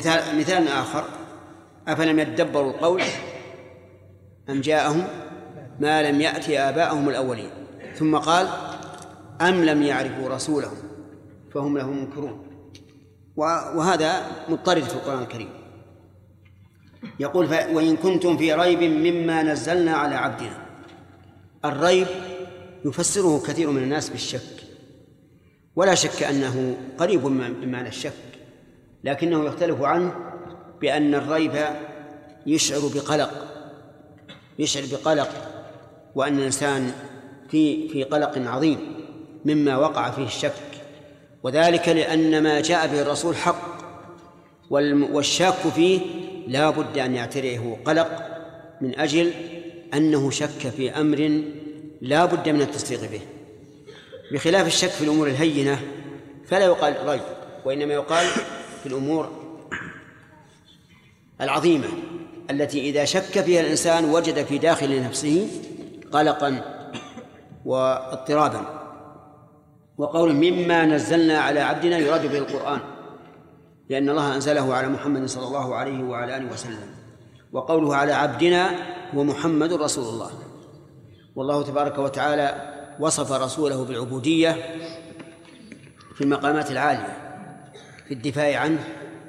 ومثال آخر أفلم يدبروا القول أم جاءهم ما لم يأتي آباءهم الأولين. ثم قال أم لم يعرفوا رسولهم فهم له منكرون، وهذا مضطرد في القرآن الكريم. يقول وإن كنتم في ريب مما نزلنا على عبدنا. الريب يفسره كثير من الناس بالشك، ولا شك أنه قريب من معنى الشك، لكنه يختلف عنه بأن الريب يشعر بقلق، وأن الإنسان في قلق عظيم مما وقع فيه الشك، وذلك لأن ما جاء به الرسول حق، والشاك فيه لا بد أن يعتريه قلق من أجل أنه شك في أمر لا بد من التصديق به، بخلاف الشك في الأمور الهينة فلا يقال ريب، وإنما يقال في الأمور العظيمة التي إذا شك فيها الإنسان وجد في داخل نفسه قلقا واضطرابا. وقول مما نزلنا على عبدنا يراد به القرآن، لأن الله أنزله على محمد صلى الله عليه وعلى آله وسلم، وقوله على عبدنا هو محمد رسول الله. والله تبارك وتعالى وصف رسوله بالعبودية في المقامات العالية، في الدفاع عنه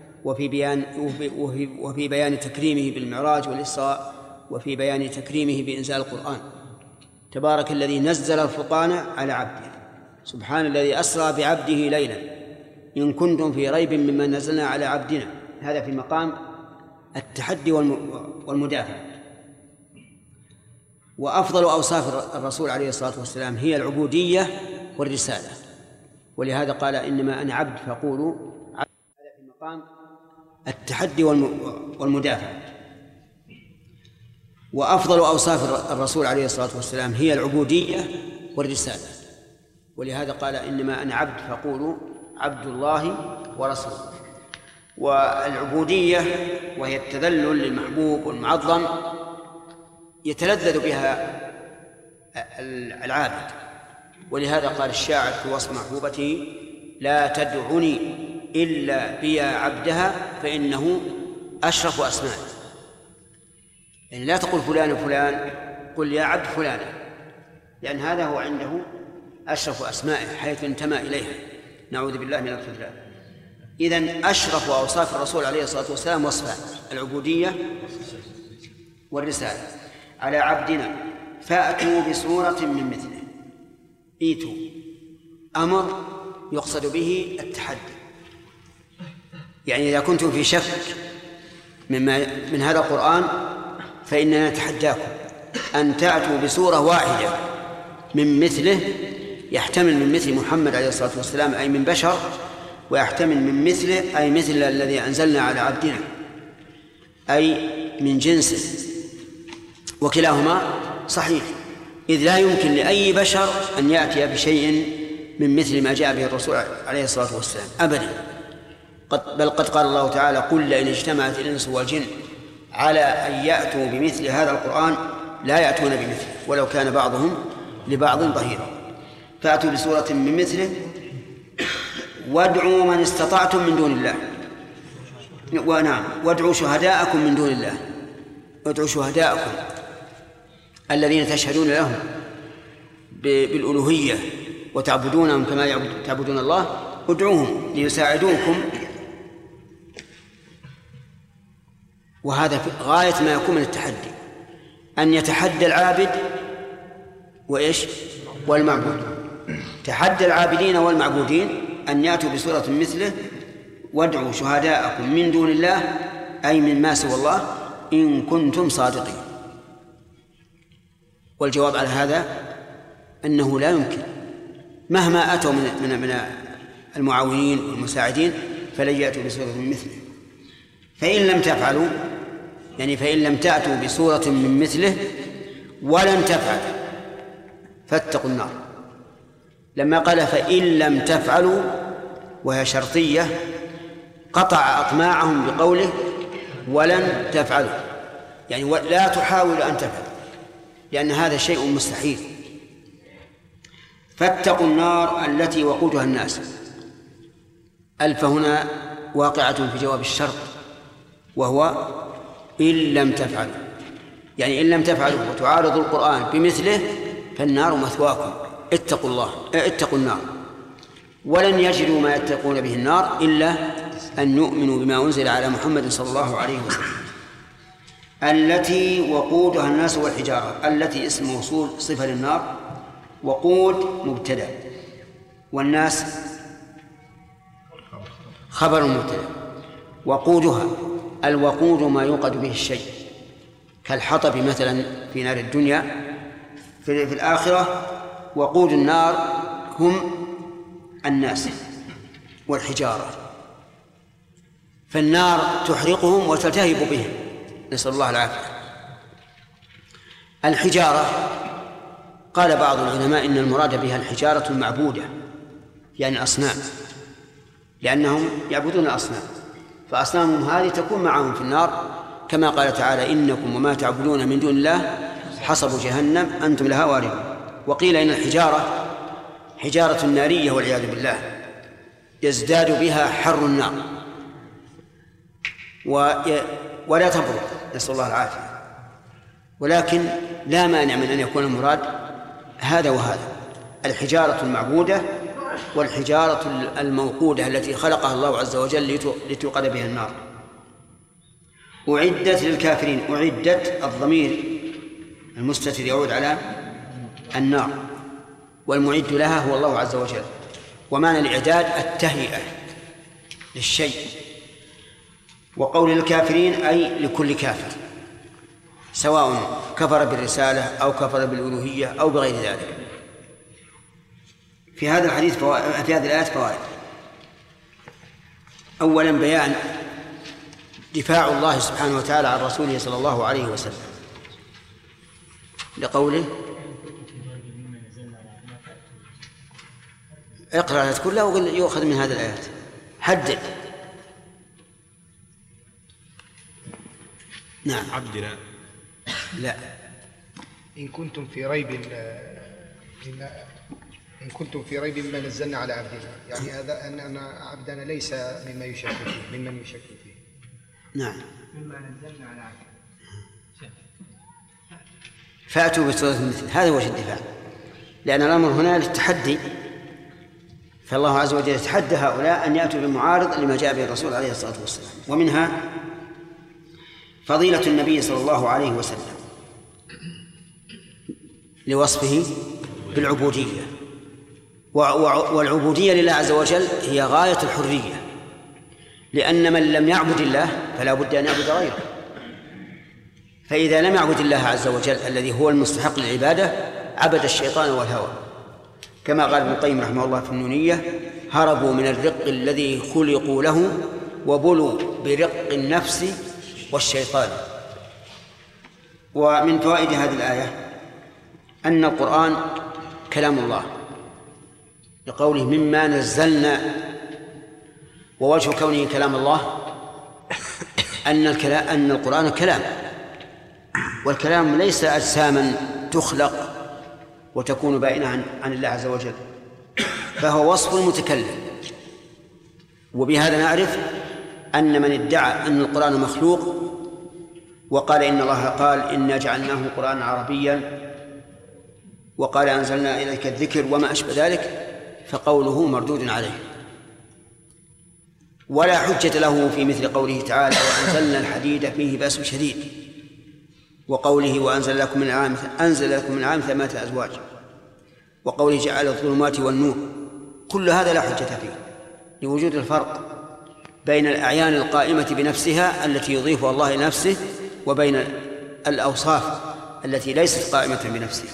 وفي بيان تكريمه بالمعراج والإسراء، وفي بيان تكريمه بإنزال القرآن. تبارك الذي نزل الفرقان على عبده، سبحان الذي أسرى بعبده ليلا، إن كنتم في ريب مما نزلنا على عبدنا. هذا في مقام التحدي والمدافع. وأفضل أوصاف الرسول عليه الصلاة والسلام هي العبودية والرسالة، ولهذا قال إنما أنا عبد فقولوا عبد. هذا في مقام التحدي والمدافع. وأفضل أوصاف الرسول عليه الصلاة والسلام هي العبودية والرسالة، ولهذا قال إنما أنا عبد فقولوا عبد الله ورسوله. والعبودية وهي التذلل للمحبوب والمعظم يتلذذ بها العابد، ولهذا قال الشاعر في وصف محبوبته لا تدعني إلا بيا عبدها فإنه أشرف أسماء. يعني لا تقل فلان فلان، قل يا عبد فلان، لأن هذا هو عنده أشرف أسمائه حيث انتمى إليها، نعوذ بالله من الخذلان. إذن أشرف أوصاف الرسول عليه الصلاة والسلام وصفان: العبودية والرسالة. على عبدنا فأتوا بسورة من مثله. إيتوا أمر يقصد به التحدي، يعني إذا كنتم في شك من هذا القرآن فإننا نتحداكم أن تأتوا بسورة واحدة من مثله، يحتمل من مثل محمد عليه الصلاة والسلام أي من بشر، ويحتمل من مثله أي مثل الذي أنزلنا على عبدنا أي من جنسه، وكلاهما صحيح، إذ لا يمكن لأي بشر أن يأتي بشيء من مثل ما جاء به الرسول عليه الصلاة والسلام أبدا. بل قد قال الله تعالى: قل لئن اجتمعت الإنس والجن على أن يأتوا بمثل هذا القرآن لا يأتون بمثله ولو كان بعضهم لبعض ظهيرا. فأتوا بسورة من مثله وادعوا من استطعتم من دون الله. ونعم، وادعوا شهداءكم من دون الله، وادعوا شهداءكم الذين تشهدون لهم بالألوهية وتعبدونهم كما تعبدون الله، ادعوهم ليساعدوكم. وهذا غاية ما يكون من التحدي، أن يتحدى العابد وإيش والمعبود. تحدى العابدين والمعبودين أن يأتوا بسورة مثله وادعوا شهداءكم من دون الله أي من ما سوى الله إن كنتم صادقين. والجواب على هذا أنه لا يمكن، مهما أتوا من المعاونين والمساعدين فلن يأتوا بسورة من مثله. فإن لم تفعلوا، يعني فإن لم تأتوا بسورة من مثله ولن تفعل فاتقوا النار. لما قال فإن لم تفعلوا وهي شرطية قطع أطماعهم بقوله ولن تفعلوا، يعني لا تحاولوا أن تفعلوا، لأن هذا شيء مستحيل. فاتقوا النار التي وقودها الناس. ألف هنا واقعة في جواب الشرط، وهو إن لم تفعلوا. يعني إن لم تفعلوا وتعارضوا القرآن بمثله فالنار مثواكم، اتقوا الله، اتقوا النار. ولن يجدوا ما يتقون به النار إلا أن يؤمنوا بما أنزل على محمد صلى الله عليه وسلم. التي وقودها الناس والحجارة، التي اسم موصول صفة للنار، وقود مبتدأ، والناس خبر مبتدأ. وقودها، الوقود ما يوقد به الشيء كالحطب مثلا في نار الدنيا. في الآخرة وقود النار هم الناس والحجارة، فالنار تحرقهم وتلتهب بهم، نسأل الله العافية. الحجارة قال بعض العلماء إن المراد بها الحجارة المعبودة، يعني الأصنام، لأنهم يعبدون الأصنام، فأصنامهم هذه تكون معهم في النار، كما قال تعالى: إنكم وما تعبدون من دون الله حصب جهنم أنتم لها واردون. وقيل إن الحجارة حجارة نارية والعياذ بالله، يزداد بها حر النار ولا تبرد، نسأل الله العافية. ولكن لا مانع من أن يكون المراد هذا وهذا، الحجارة المعبودة والحجارة الموقودة التي خلقها الله عز وجل لتوقد بها النار. أعدت للكافرين، أعدت الضمير المستتر يعود على النار، والمعد لها هو الله عز وجل. ومعنى الإعداد التهيئة للشيء. وقول الكافرين أي لكل كافر، سواء كفر بالرسالة أو كفر بالألوهية أو بغير ذلك. في هذا الحديث في هذه الآيات فوائد. أولا بيان دفاع الله سبحانه وتعالى عن رسوله صلى الله عليه وسلم لقوله: اقرأ الآيات كلها وقل يؤخذ من هذه الآيات، حدد. نعم. عبدنا لا، إن كنتم في ريب مما نزلنا على عبدنا، يعني هذا أن عبدنا ليس مما يشك فيه، ممن يشك فيه. نعم. مما نزلنا على عبدنا. فأتوا بسورة مثل هذا وجه الدفاع، لأن الأمر هنا للتحدي، فالله عز وجل يتحدى هؤلاء أن يأتوا بمعارض لما جاء به الرسول عليه الصلاة والسلام. ومنها فضيلة النبي صلى الله عليه وسلم لوصفه بالعبودية، والعبودية لله عز وجل هي غاية الحرية، لأن من لم يعبد الله فلا بد أن يعبد غيره. فإذا لم يعبد الله عز وجل الذي هو المستحق للعبادة عبد الشيطان والهوى، كما قال ابن القيم رحمه الله في النونية: هربوا من الرق الذي خلقوا له وبلوا برق النفس والشيطان. ومن فوائد هذه الآية أن القرآن كلام الله لقوله: مما نزلنا. ووجه كونه كلام الله أن القرآن كلام، والكلام ليس أجساما تخلق وتكون بائنة عن الله عز وجل، فهو وصف المتكلم. وبهذا نعرف أن من ادعى أن القرآن مخلوق وقال إن الله قال إنا جعلناه قرآنا عربيا، وقال أنزلنا إليك الذكر وما أشبه ذلك، فقوله مردود عليه، ولا حجة له في مثل قوله تعالى: وأنزلنا الحديد فيه بأس شديد، وقوله: وأنزل لكم من الأنعام 8 أزواج، وقوله: جعل الظلمات والنور. كل هذا لا حجة فيه، لوجود الفرق بين الأعيان القائمة بنفسها التي يضيفها الله إلى نفسه وبين الأوصاف التي ليست قائمة بنفسها.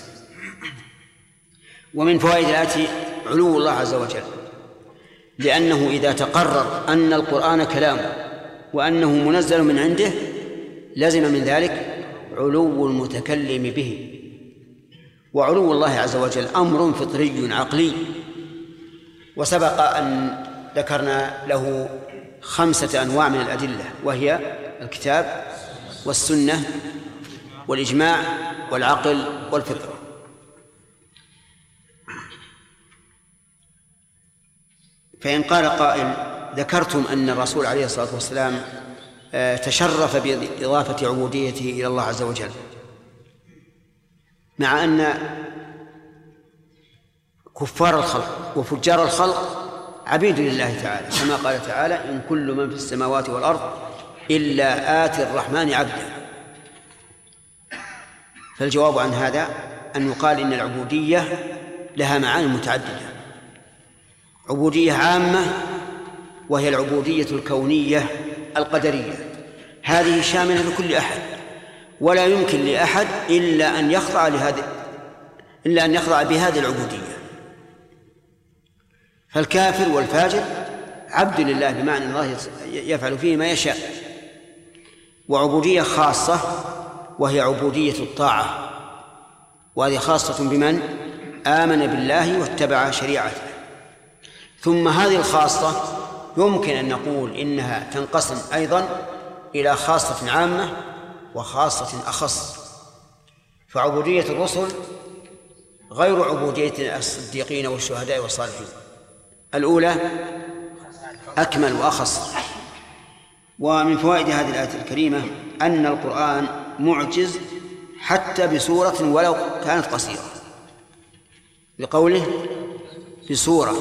ومن فوائد الآية علو الله عز وجل، لأنه إذا تقرر أن القرآن كلام وأنه منزل من عنده لزم من ذلك علو المتكلم به. وعلو الله عز وجل أمر فطري عقلي، وسبق أن ذكرنا له 5 أنواع من الأدلة، وهي الكتاب والسنة والإجماع والعقل والفطرة. فإن قال قائل: ذكرتم أن الرسول عليه الصلاة والسلام تشرف بإضافة عبوديته إلى الله عز وجل، مع أن كفار الخلق وفجار الخلق عبيد لله تعالى، كما قال تعالى: إن كل من في السماوات والأرض إلا آتي الرحمن عبدا. فالجواب عن هذا أن يقال إن العبودية لها معاني متعددة: عبودية عامة وهي العبودية الكونية القدرية، هذه شاملة لكل أحد، ولا يمكن لأحد إلا أن يخضع بهذه العبودية. فالكافر والفاجر عبد لله، بمعنى الله يفعل فيه ما يشاء. وعبودية خاصة وهي عبودية الطاعة، وهذه خاصة بمن آمن بالله واتبع شريعته. ثم هذه الخاصة يمكن أن نقول إنها تنقسم أيضا إلى خاصة عامة وخاصة أخص. فعبودية الرسل غير عبودية الصديقين والشهداء والصالحين، الأولى أكمل وأخص. ومن فوائد هذه الآية الكريمة أن القرآن معجز حتى بسورة ولو كانت قصيرة، بقوله بسورة.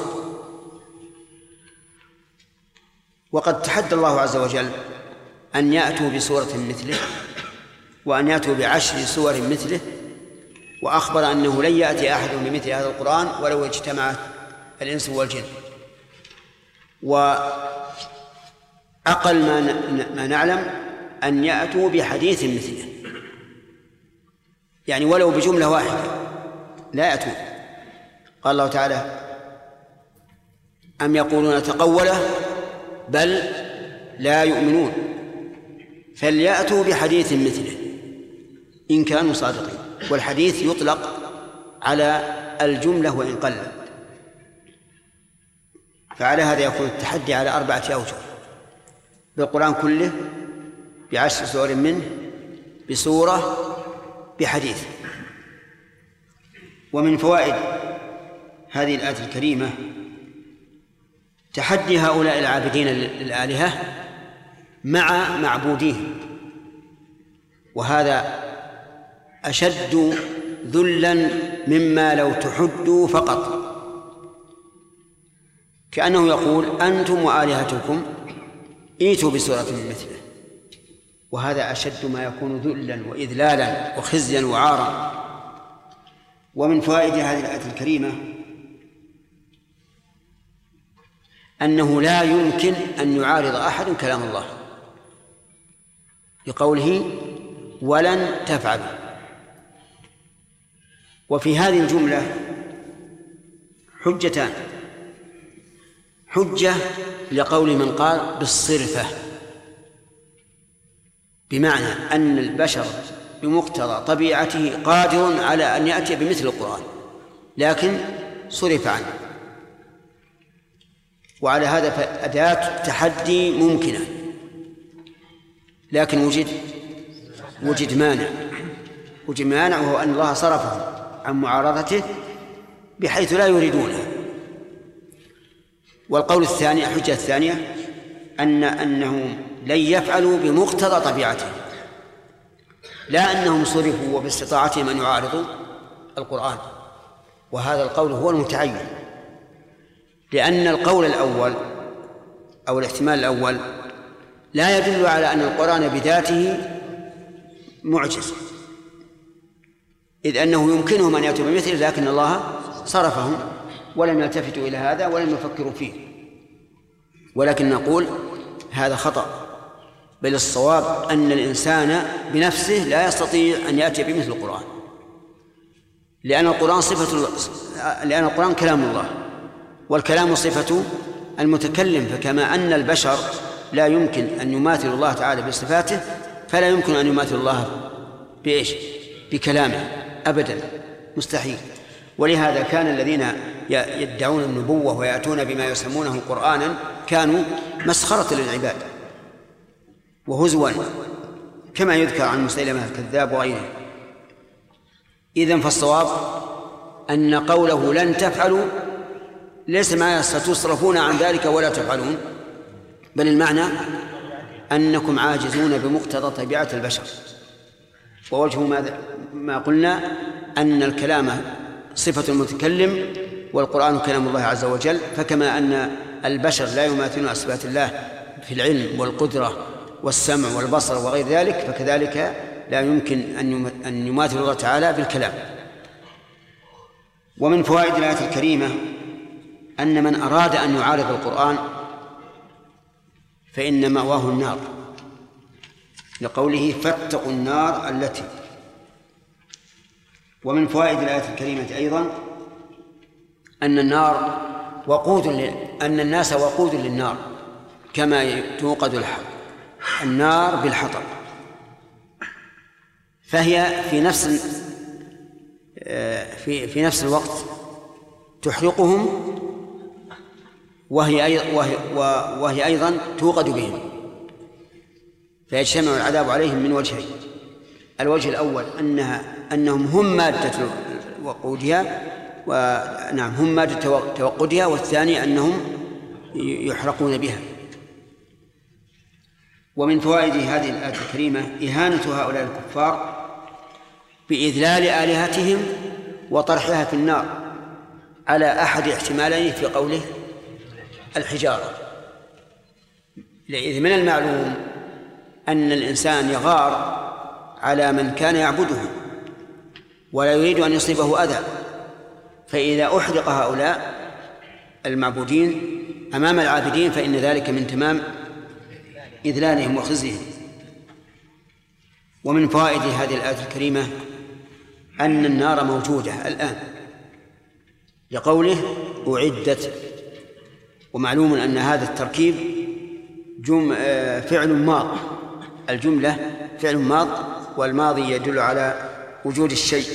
وقد تحدى الله عز وجل أن يأتوا بسورة مثله وأن يأتوا بعشر سور مثله، وأخبر أنه لن يأتي أحد بمثل هذا القرآن ولو اجتمعت الإنس والجن. وأقل ما نعلم أن يأتوا بحديث مثله، يعني ولو بجملة واحدة لا يأتون. قال الله تعالى: أم يقولون تقوله بل لا يؤمنون فليأتوا بحديث مثله إن كانوا صادقين. والحديث يطلق على الجملة وإن قلت. فعلى هذا يكون التحدي على 4 أوجه: بالقرآن كله، ب10 سور منه، بسورة، بحديث. ومن فوائد هذه الآية الكريمة تحدي هؤلاء العابدين للآلهة مع معبوديهم، وهذا أشد ذلاً مما لو تحدوا فقط. كأنه يقول: أنتم وآلهتكم ائتوا بسورة مثله. وهذا أشد ما يكون ذلاً وإذلالاً وخزياً وعاراً. ومن فوائد هذه الآية الكريمة أنه لا يمكن أن يعارض أحد كلام الله بقوله: ولن تفعلوا. وفي هذه الجملة حجتان: حجة لقول من قال بالصرفة، بمعنى أن البشر بمقتضى طبيعته قادر على أن يأتي بمثل القرآن، لكن صرف عنه. وعلى هذا فأداة التحدي ممكنة، لكن وجد مانع، وهو أن الله صرفه عن معارضته بحيث لا يريدونه. والقول الثاني، الحجة الثانية، أنهم لن يفعلوا بمقتضى طبيعتهم، لا أنهم صرفوا وباستطاعتهم أن يعارضوا القرآن. وهذا القول هو المتعين، لأن القول الأول أو الاحتمال الأول لا يدل على أن القرآن بذاته معجز، إذ أنه يمكنهم أن يأتوا بمثله، لكن الله صرفهم ولم يلتفتوا إلى هذا ولم يفكروا فيه. ولكن نقول هذا خطأ، بل الصواب أن الإنسان بنفسه لا يستطيع أن يأتي بمثل القرآن، لأن القرآن كلام الله، والكلام صفة المتكلم. فكما أن البشر لا يمكن أن يماثل الله تعالى بصفاته، فلا يمكن أن يماثل الله بإيش؟ بكلامه أبدا، مستحيل. ولهذا كان الذين يدعون النبوة ويأتون بما يسمونه قرآنا كانوا مسخرة للعباد وهزوا، كما يذكر عن مسيلمة الكذاب وغيره. إذن فالصواب أن قوله لن تفعلوا ليس معنى ستصرفون عن ذلك ولا تفعلون، بل المعنى أنكم عاجزون بمقتضى طبيعة البشر. ووجه ما قلنا أن الكلام صفة المتكلم والقرآن كلام الله عز وجل، فكما أن البشر لا يماثلون صفات الله في العلم والقدرة والسمع والبصر وغير ذلك، فكذلك لا يمكن أن يماثل الله تعالى بالكلام. ومن فوائد الآية الكريمة أن من أراد أن يعارض القرآن فإن مأواه النار، لقوله فاتقوا النار التي. ومن فوائد الآية الكريمة أيضا أن الناس وقود للنار، كما توقد النار بالحطب، فهي في نفس الوقت تحرقهم وهي أيضا توقد بهم، فيجتمع العذاب عليهم من وجهين: الوجه الأول أنهم هم مادة وقودها، هم مادة توقدها، والثاني أنهم يحرقون بها. ومن فوائد هذه الآية الكريمة إهانة هؤلاء الكفار بإذلال آلهتهم وطرحها في النار على أحد احتمالين في قوله الحجارة. إذ من المعلوم أن الإنسان يغار على من كان يعبده ولا يريد أن يصيبه أذى، فإذا أحرق هؤلاء المعبودين أمام العابدين فإن ذلك من تمام إذلالهم وخزيهم. ومن فوائد هذه الآية الكريمة أن النار موجودة الآن، لقوله أعدت. ومعلوم أن هذا التركيب فعل ماض، الجملة فعل ماض، والماضي يدل على وجود الشيء،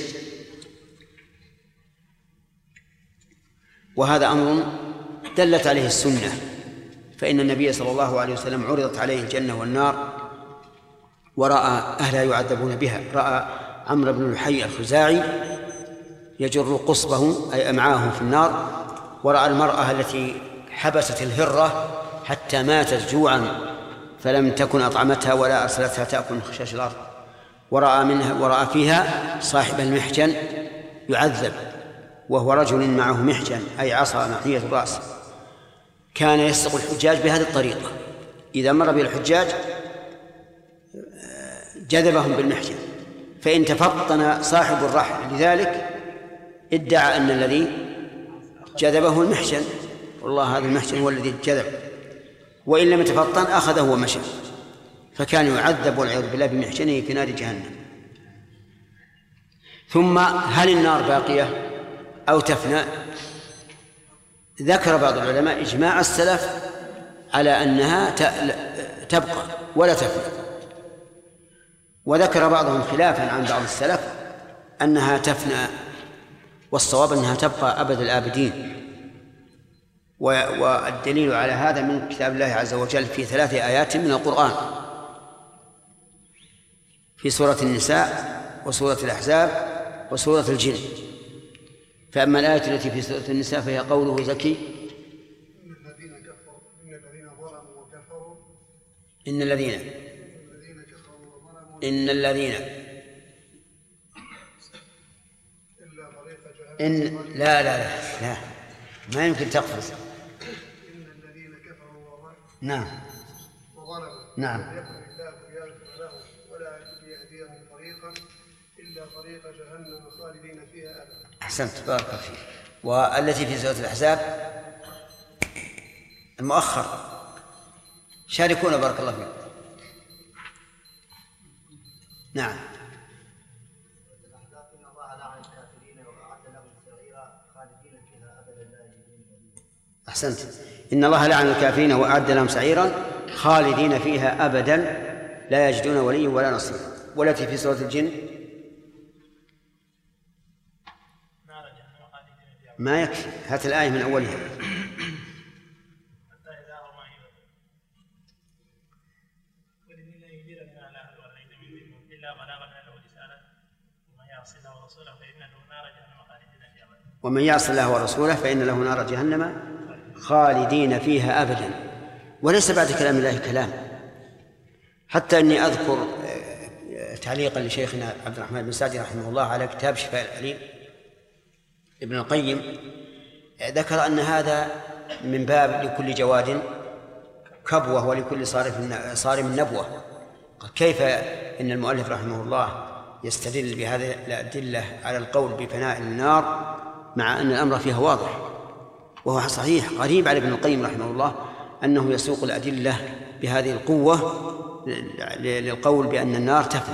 وهذا أمر دلت عليه السنة، فإن النبي صلى الله عليه وسلم عرضت عليه الجنة والنار ورأى أهلها يعذبون بها. رأى عمرو بن لحي الخزاعي يجر قصبه أي أمعاه في النار، ورأى المرأة التي حبست الهرة حتى ماتت جوعا فلم تكن أطعمتها ولا أرسلتها تأكل من خشاش الأرض، ورأى فيها صاحب المحجن يعذب وهو رجل معه محجن أي عصا نحية الرأس، كان يسق الحجاج بهذه الطريقة، إذا مر به الحجاج جذبهم بالمحجن، فإن تفطن صاحب الرحل لذلك ادعى أن الذي جذبه المحجن، والله هذا المحجن هو الذي جذب، وإن لم يتفطن أخذه ومشى، فكان يعذب والعياذ بالله بمحجنه في نار جهنم. ثم هل النار باقية أو تفنى؟ ذكر بعض العلماء إجماع السلف على أنها تبقى ولا تفنى، وذكر بعضهم خلافا عن بعض السلف أنها تفنى، والصواب أنها تبقى أبد الآبدين. والدليل على هذا من كتاب الله عز وجل في 3 آيات من القرآن، في سورة النساء وسورة الأحزاب وسورة الجن. فأما الآية التي في سورة النساء فهي قوله زكي: إن الذين لا ما يمكن تقفز. إن الذين كفروا نعم نعم ولا يهديهم طريقا إلا طريق جهنم خالدين فيها أبدا. أحسنت، بارك فيك. والتي في سورة الأحزاب المؤخر شاركونا بارك الله فيك. نعم. أحسنت، إن الله لعن الكافرين وأعد لهم سعيرا خالدين فيها أبدا لا يجدون وليا ولا نصيرا. والتي في سورة الجن ما يكفي، هات الآية من أولها. ومن يعص الله ورسوله فإن له نار جهنم خالدين فيها أبدا. وليس بعد كلام الله كلام، حتى أني أذكر تعليقا لشيخنا عبد الرحمن بن سعدي رحمه الله على كتاب شفاء العليل، ابن القيم ذكر أن هذا من باب لكل جواد كبوة ولكل صارم نبوة. كيف إن المؤلف رحمه الله يستدل بهذه الأدلة على القول بفناء النار مع أن الأمر فيها واضح؟ وهو صحيح قريب على ابن القيم رحمه الله أنه يسوق الأدلة بهذه القوة للقول بأن النار تفنى.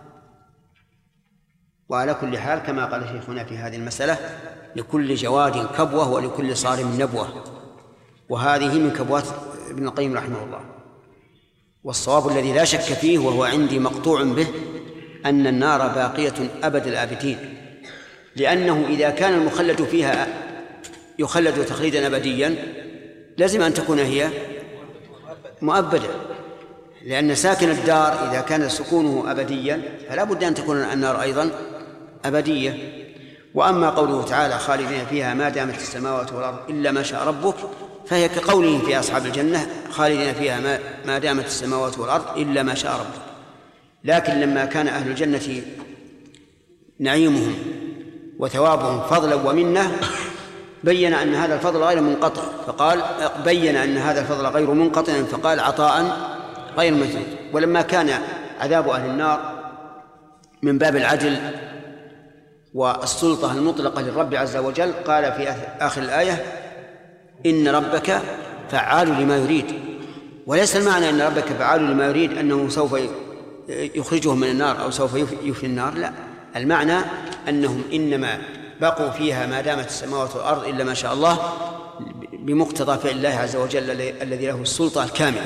وعلى كل حال كما قال شيخنا في هذه المسألة لكل جواد كبوة ولكل صارم نبوة، وهذه من كبوات ابن القيم رحمه الله. والصواب الذي لا شك فيه وهو عندي مقطوع به أن النار باقية أبد الآبدين، لأنه إذا كان المخلد فيها يخلد تخليدا أبديا لازم أن تكون هي مؤبدة، لأن ساكن الدار إذا كان سكونه أبديا فلا بد أن تكون النار أيضا أبدية. وأما قوله تعالى خالدين فيها ما دامت السماوات والأرض إلا ما شاء ربك، فهي كقوله في أصحاب الجنة خالدين فيها ما دامت السماوات والأرض إلا ما شاء ربك. لكن لما كان أهل الجنة نعيمهم وثوابهم فضلا ومنة بين أن هذا الفضل غير منقطع، فقال بين أن هذا الفضل غير منقطع فقال عطاء غير مجدود. ولما كان عذاب أهل النار من باب العدل والسلطة المطلقة للرب عز وجل قال في آخر الآية إن ربك فعال لما يريد. وليس المعنى أن ربك فعال لما يريد أنه سوف يخرجهم من النار أو سوف يفني النار، لا، المعنى أنهم إنما بقوا فيها ما دامت السماوات والأرض إلا ما شاء الله بمقتضى فعل الله عز وجل الذي له السلطة الكاملة.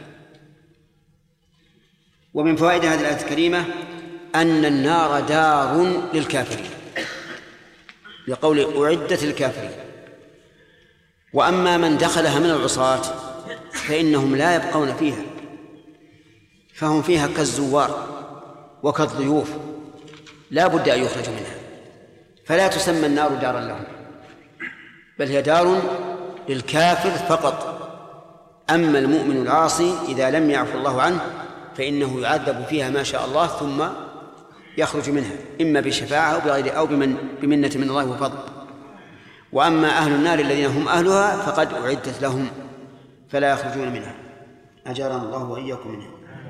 ومن فوائد هذه الآية الكريمة أن النار دار للكافرين لقول أعدت للكافرين. وأما من دخلها من العصاة فإنهم لا يبقون فيها، فهم فيها كالزوار وكالضيوف لا بد أن يخرجوا منها، فلا تسمى النار دارا لهم، بل هي دار للكافر فقط. أما المؤمن العاصي إذا لم يعفو الله عنه فإنه يعذب فيها ما شاء الله ثم يخرج منها إما بشفاعة أو بغير أو بمنة من الله وفضل. وأما أهل النار الذين هم أهلها فقد أعدت لهم فلا يخرجون منها، أجارنا الله وإياكم منها.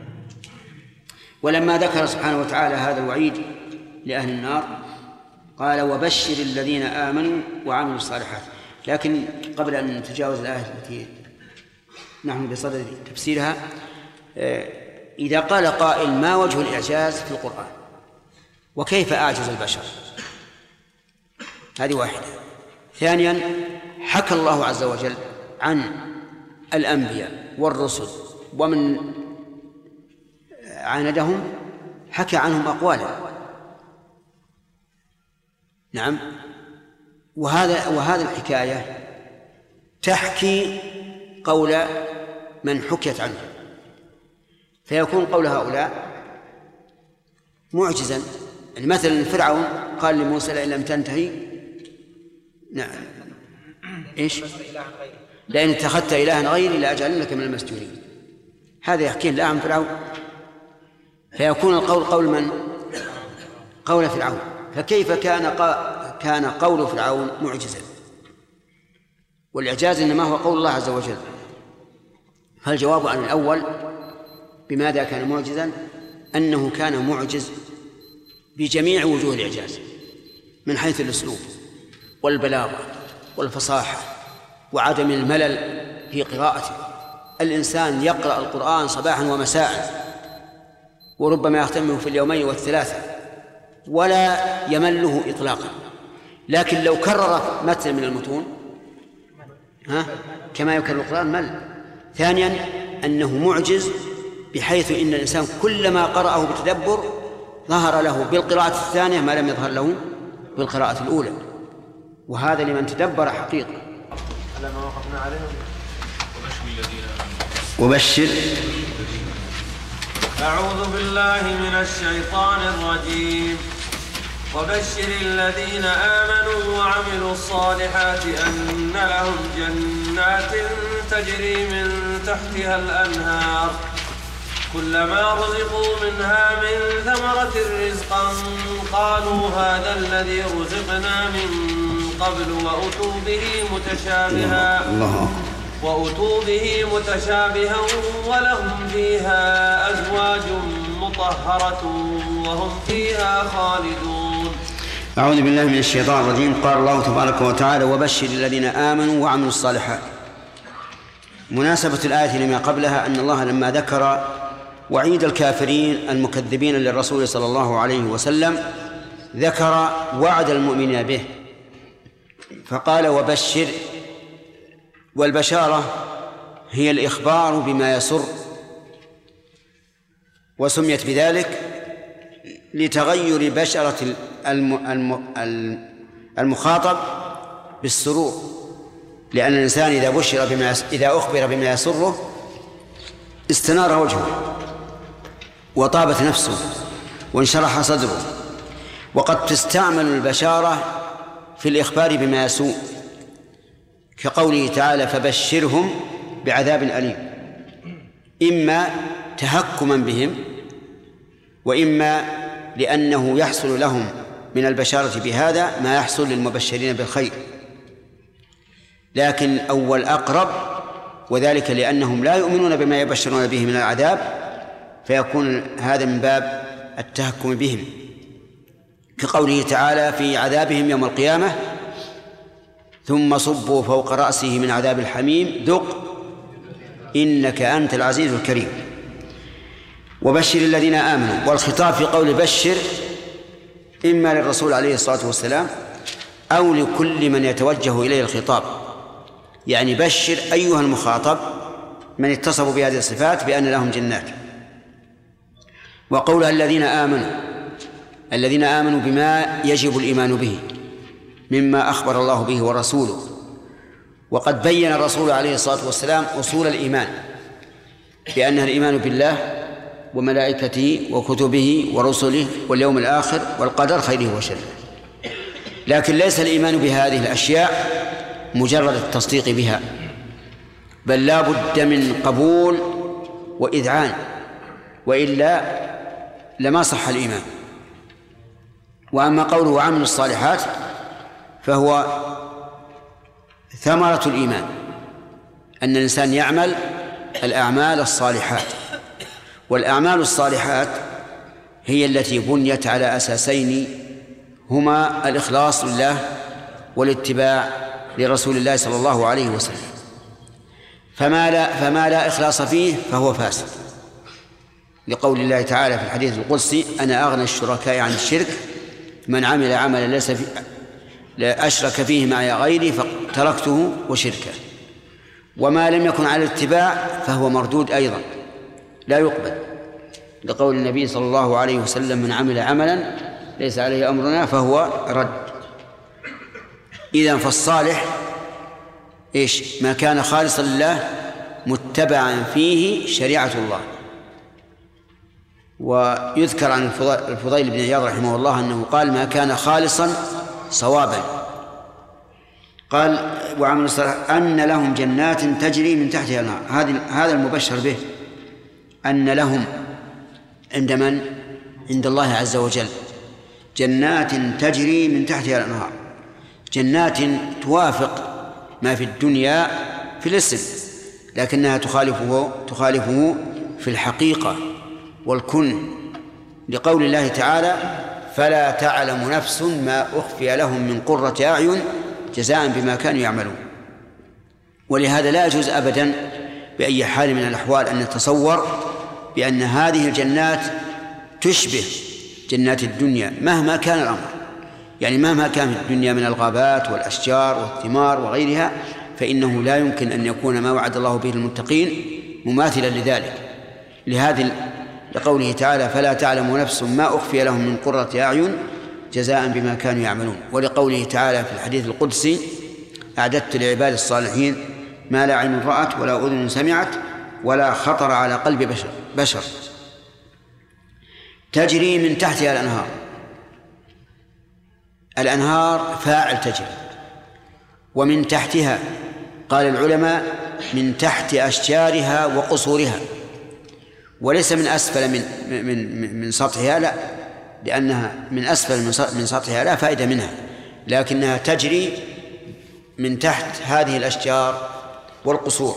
ولما ذكر سبحانه وتعالى هذا الوعيد لأهل النار قال وبشر الذين آمنوا وعملوا الصالحات. لكن قبل أن نتجاوز الآية التي نحن بصدد تفسيرها، إذا قال قائل ما وجه الإعجاز في القرآن وكيف أعجز البشر؟ هذه واحدة. ثانيا حكى الله عز وجل عن الأنبياء والرسل ومن عاندهم حكى عنهم أقوالا، نعم، وهذا الحكاية تحكي قول من حكيت عنه، فيكون قول هؤلاء معجزا. يعني مثلا فرعون قال لموسى لئن لم تنتهي نعم ايش لئن اتخذت إلها غيري لأجعلنك من المسجونين. هذا يحكي لا عن فرعون، فيكون القول قول من؟ قول فرعون. فكيف كان قول فرعون معجزا؟ والإعجاز إنما هو قول الله عز وجل. فالجواب عن الأول بماذا كان معجزا؟ أنه كان معجز بجميع وجوه الإعجاز من حيث الأسلوب والبلاغة والفصاحة وعدم الملل في قراءته. الإنسان يقرأ القرآن صباحا ومساء وربما يختمه في اليومين والثلاثة ولا يمله إطلاقا، لكن لو كرر متن من المتون كما يكرر القرآن مل. ثانيا أنه معجز بحيث إن الإنسان كلما قرأه بتدبر ظهر له بالقراءة الثانية ما لم يظهر له بالقراءة الأولى، وهذا لمن تدبر حقيقة. على ما وقفنا عليهم وبشر. أعوذ بالله من الشيطان الرجيم. وبشر الذين آمنوا وعملوا الصالحات أن لهم جنات تجري من تحتها الأنهار كلما رزقوا منها من ثمرة رزقا قالوا هذا الذي رزقنا من قبل وأتوا به متشابها ولهم فيها أزواج مطهرة وهم فيها خالدون. أعوذ بالله من الشيطان الرجيم. قال الله تبارك وتعالى: وبشر الذين آمنوا وعملوا الصالحات. مناسبة الآية لما قبلها أن الله لما ذكر وعيد الكافرين المكذبين للرسول صلى الله عليه وسلم ذكر وعد المؤمنين به فقال: وبشر. والبشارة هي الإخبار بما يسر، وسميت بذلك لتغير بشرة المخاطب بالسرور، لأن الإنسان إذا أخبر بما يسره استنار وجهه وطابت نفسه وانشرح صدره. وقد تستعمل البشارة في الإخبار بما يسوء، كقوله تعالى: فبشرهم بعذاب أليم، إما تهكما بهم وإما لأنه يحصل لهم من البشارة بهذا ما يحصل للمبشرين بالخير، لكن الأول أقرب، وذلك لأنهم لا يؤمنون بما يبشرون به من العذاب، فيكون هذا من باب التهكم بهم، كقوله تعالى في عذابهم يوم القيامة: ثم صبوا فوق رأسه من عذاب الحميم ذق إنك أنت العزيز الكريم. وبشر الذين آمنوا، والخطاب في قول بشر إما للرسول عليه الصلاة والسلام أو لكل من يتوجه إليه الخطاب، يعني بشر أيها المخاطب من اتصفوا بهذه الصفات بأن لهم جنات. وقولها الذين آمنوا بما يجب الإيمان به مما أخبر الله به ورسوله، وقد بين الرسول عليه الصلاة والسلام أصول الإيمان بأنها الإيمان بالله وملائكته وكتبه ورسله واليوم الآخر والقدر خيره وشره. لكن ليس الإيمان بهذه الأشياء مجرد التصديق بها، بل لا بد من قبول وإذعان، وإلا لما صح الإيمان. وأما قوله وعمل الصالحات فهو ثمرة الإيمان، أن الإنسان يعمل الأعمال الصالحات، والأعمال الصالحات هي التي بنيت على أساسين هما الإخلاص لله والاتباع لرسول الله صلى الله عليه وسلم. فما لا إخلاص فيه فهو فاسد، لقول الله تعالى في الحديث القدسي: أنا أغنى الشركاء عن الشرك من عمل عملا ليس لا أشرك فيه معي غيري فتركته وشركه. وما لم يكن على الاتباع فهو مردود أيضا لا يقبل، لقول النبي صلى الله عليه وسلم: من عمل عملا ليس عليه أمرنا فهو رد. إذن فالصالح ما كان خالصا لله متبعا فيه شريعة الله. ويذكر عن الفضيل بن عياض رحمه الله أنه قال: ما كان خالصا صوابا. قال: وعمل الصالحات أن لهم جنات تجري من تحتها الأنهار. هذا المبشر به أن لهم عند من؟ عند الله عز وجل جنات تجري من تحتها الأنهار، جنات توافق ما في الدنيا في الاسم، لكنها تخالفه في الحقيقة والكن، لقول الله تعالى: فلا تعلم نفس ما أخفي لهم من قرة أعين جزاء بما كانوا يعملون. ولهذا لا يجوز أبدا بأي حال من الأحوال أن نتصور بأن هذه الجنات تشبه جنات الدنيا مهما كان الأمر، يعني مهما كان في الدنيا من الغابات والأشجار والثمار وغيرها، فإنه لا يمكن أن يكون ما وعد الله به المتقين مماثلا لذلك. لقوله تعالى: فلا تعلم نفس ما أخفي لهم من قرة أعين جزاء بما كانوا يعملون. ولقوله تعالى في الحديث القدسي: أعددت لعباد الصالحين ما لا عين رأت ولا أذن سمعت ولا خطر على قلب بشر. تجري من تحتها الأنهار. الأنهار فاعل تجري، ومن تحتها قال العلماء من تحت أشجارها وقصورها، وليس من أسفل من سطحها، لا، لأنها من أسفل من سطحها لا فائدة منها، لكنها تجري من تحت هذه الأشجار والقصور.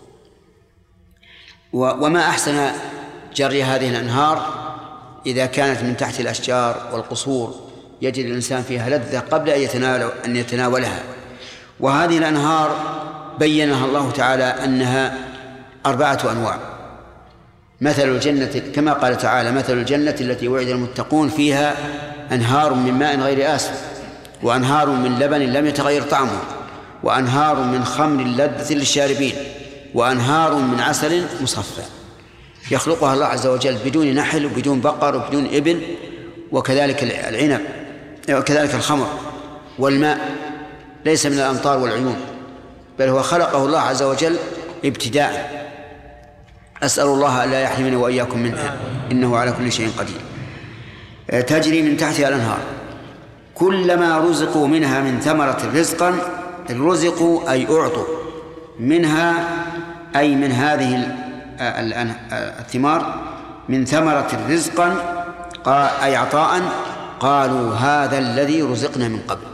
وما أحسن جري هذه الأنهار إذا كانت من تحت الأشجار والقصور، يجد الإنسان فيها لذة قبل أن يتناولها. وهذه الأنهار بينها الله تعالى أنها 4 أنواع. مثل الجنة كما قال تعالى: مثل الجنة التي وعد المتقون فيها أنهار من ماء غير آسن وأنهار من لبن لم يتغير طعمه وأنهار من خمر لذة للشاربين وأنهار من عسل مصفى. يخلقها الله عز وجل بدون نحل وبدون بقر وبدون إبل، وكذلك العنب وكذلك الخمر والماء ليس من الأمطار والعيون، بل هو خلقه الله عز وجل ابتداء. أسأل الله ألا يحرمني وإياكم منها إنه على كل شيء قدير. تجري من تحتها الأنهار كلما رزقوا منها من ثمرة رزقا، رزقوا أي أعطوا منها أي من هذه الثمار من ثمرة رزقا أي عطاء، قالوا هذا الذي رزقنا من قبل،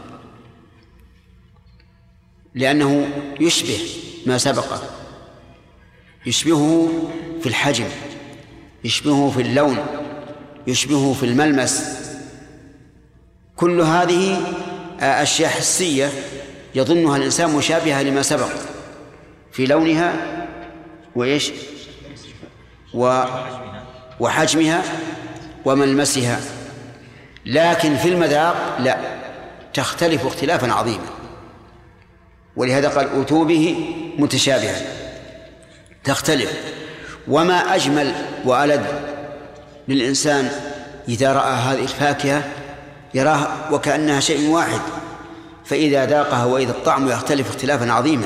لأنه يشبه ما سبقه، يشبهه في الحجم، يشبهه في اللون، يشبهه في الملمس. كل هذه أشياء حسية يظنها الإنسان مشابهة لما سبق في لونها وإيش وحجمها وملمسها، لكن في المذاق لا، تختلف اختلافا عظيما. ولهذا قال أوتوا به متشابها، تختلف. وما أجمل وألذ للإنسان إذا رأى هذه الفاكهة يراها وكأنها شيء واحد، فإذا ذاقها وإذا الطعم يختلف اختلافا عظيما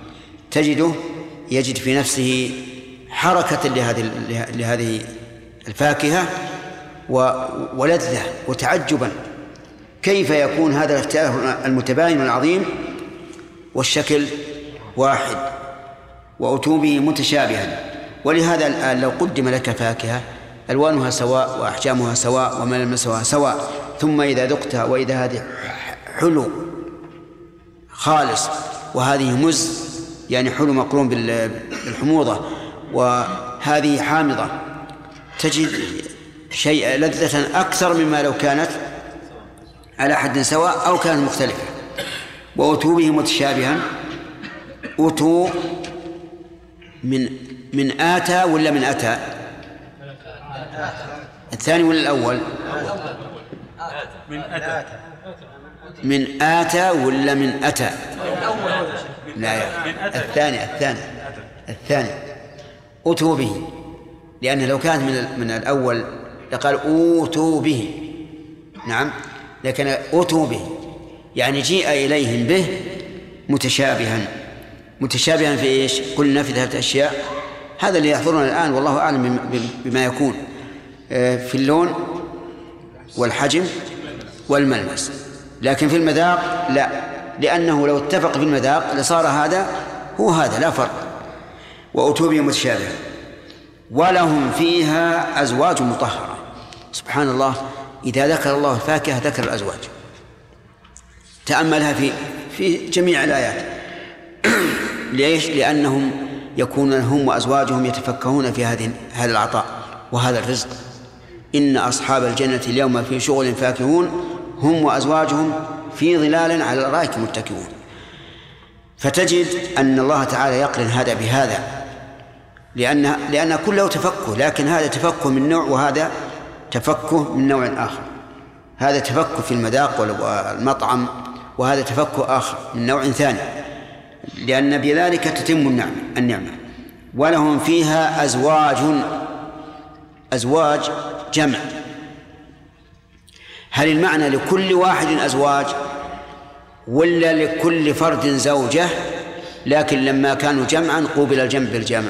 يجد في نفسه حركة لهذه الفاكهة ولذة وتعجبا، كيف يكون هذا الاختلاف المتباين العظيم والشكل واحد؟ وأتوا به متشابها. ولهذا الآن لو قدم لك فاكهة ألوانها سواء وأحجامها سواء وملمسها سواء، ثم إذا ذقتها وإذا هذه حلو خالص وهذه مز يعني حلو مقرون بالحموضة وهذه حامضة، تجد شيء لذة أكثر مما لو كانت على حد سواء أو كانت مختلفة. وأتوا به متشابها، أتوا من آتى ولا من أتى؟ الثاني ولا الأول؟ من آتى ولا من أتى؟ لا، الثاني أتوا به، لأن لو كانت من الأول لقال أوتوا به، نعم، لكن أتوا به يعني جيء إليهم به متشابها في إيش؟ قلنا في 3 أشياء، هذا اللي يحضرنا الآن والله أعلم بما يكون في اللون والحجم والملمس، لكن في المذاق لا، لأنه لو اتفق في المذاق لصار هذا هو هذا لا فرق. وأتوا به متشابها ولهم فيها أزواج مطهرة. سبحان الله، إذا ذكر الله الفاكهة ذكر الأزواج، تأملها في جميع الآيات. ليش؟ لأنهم يكون هم وأزواجهم يتفكهون في هذا العطاء وهذا الرزق. إن أصحاب الجنة اليوم في شغل فاكهون هم وأزواجهم في ظلال على الأرائك متكئون. فتجد أن الله تعالى يقرن هذا بهذا، لأن كله تفكه، لكن هذا تفكه من نوع وهذا تفكه من نوع آخر. هذا تفكه في المذاق والمطعم، وهذا تفكه آخر من نوع ثاني، لأن بذلك تتم النعمة. ولهم فيها أزواج جمع. هل المعنى لكل واحد أزواج ولا لكل فرد زوجة؟ لكن لما كانوا جمعا قوبل الجمع بالجمع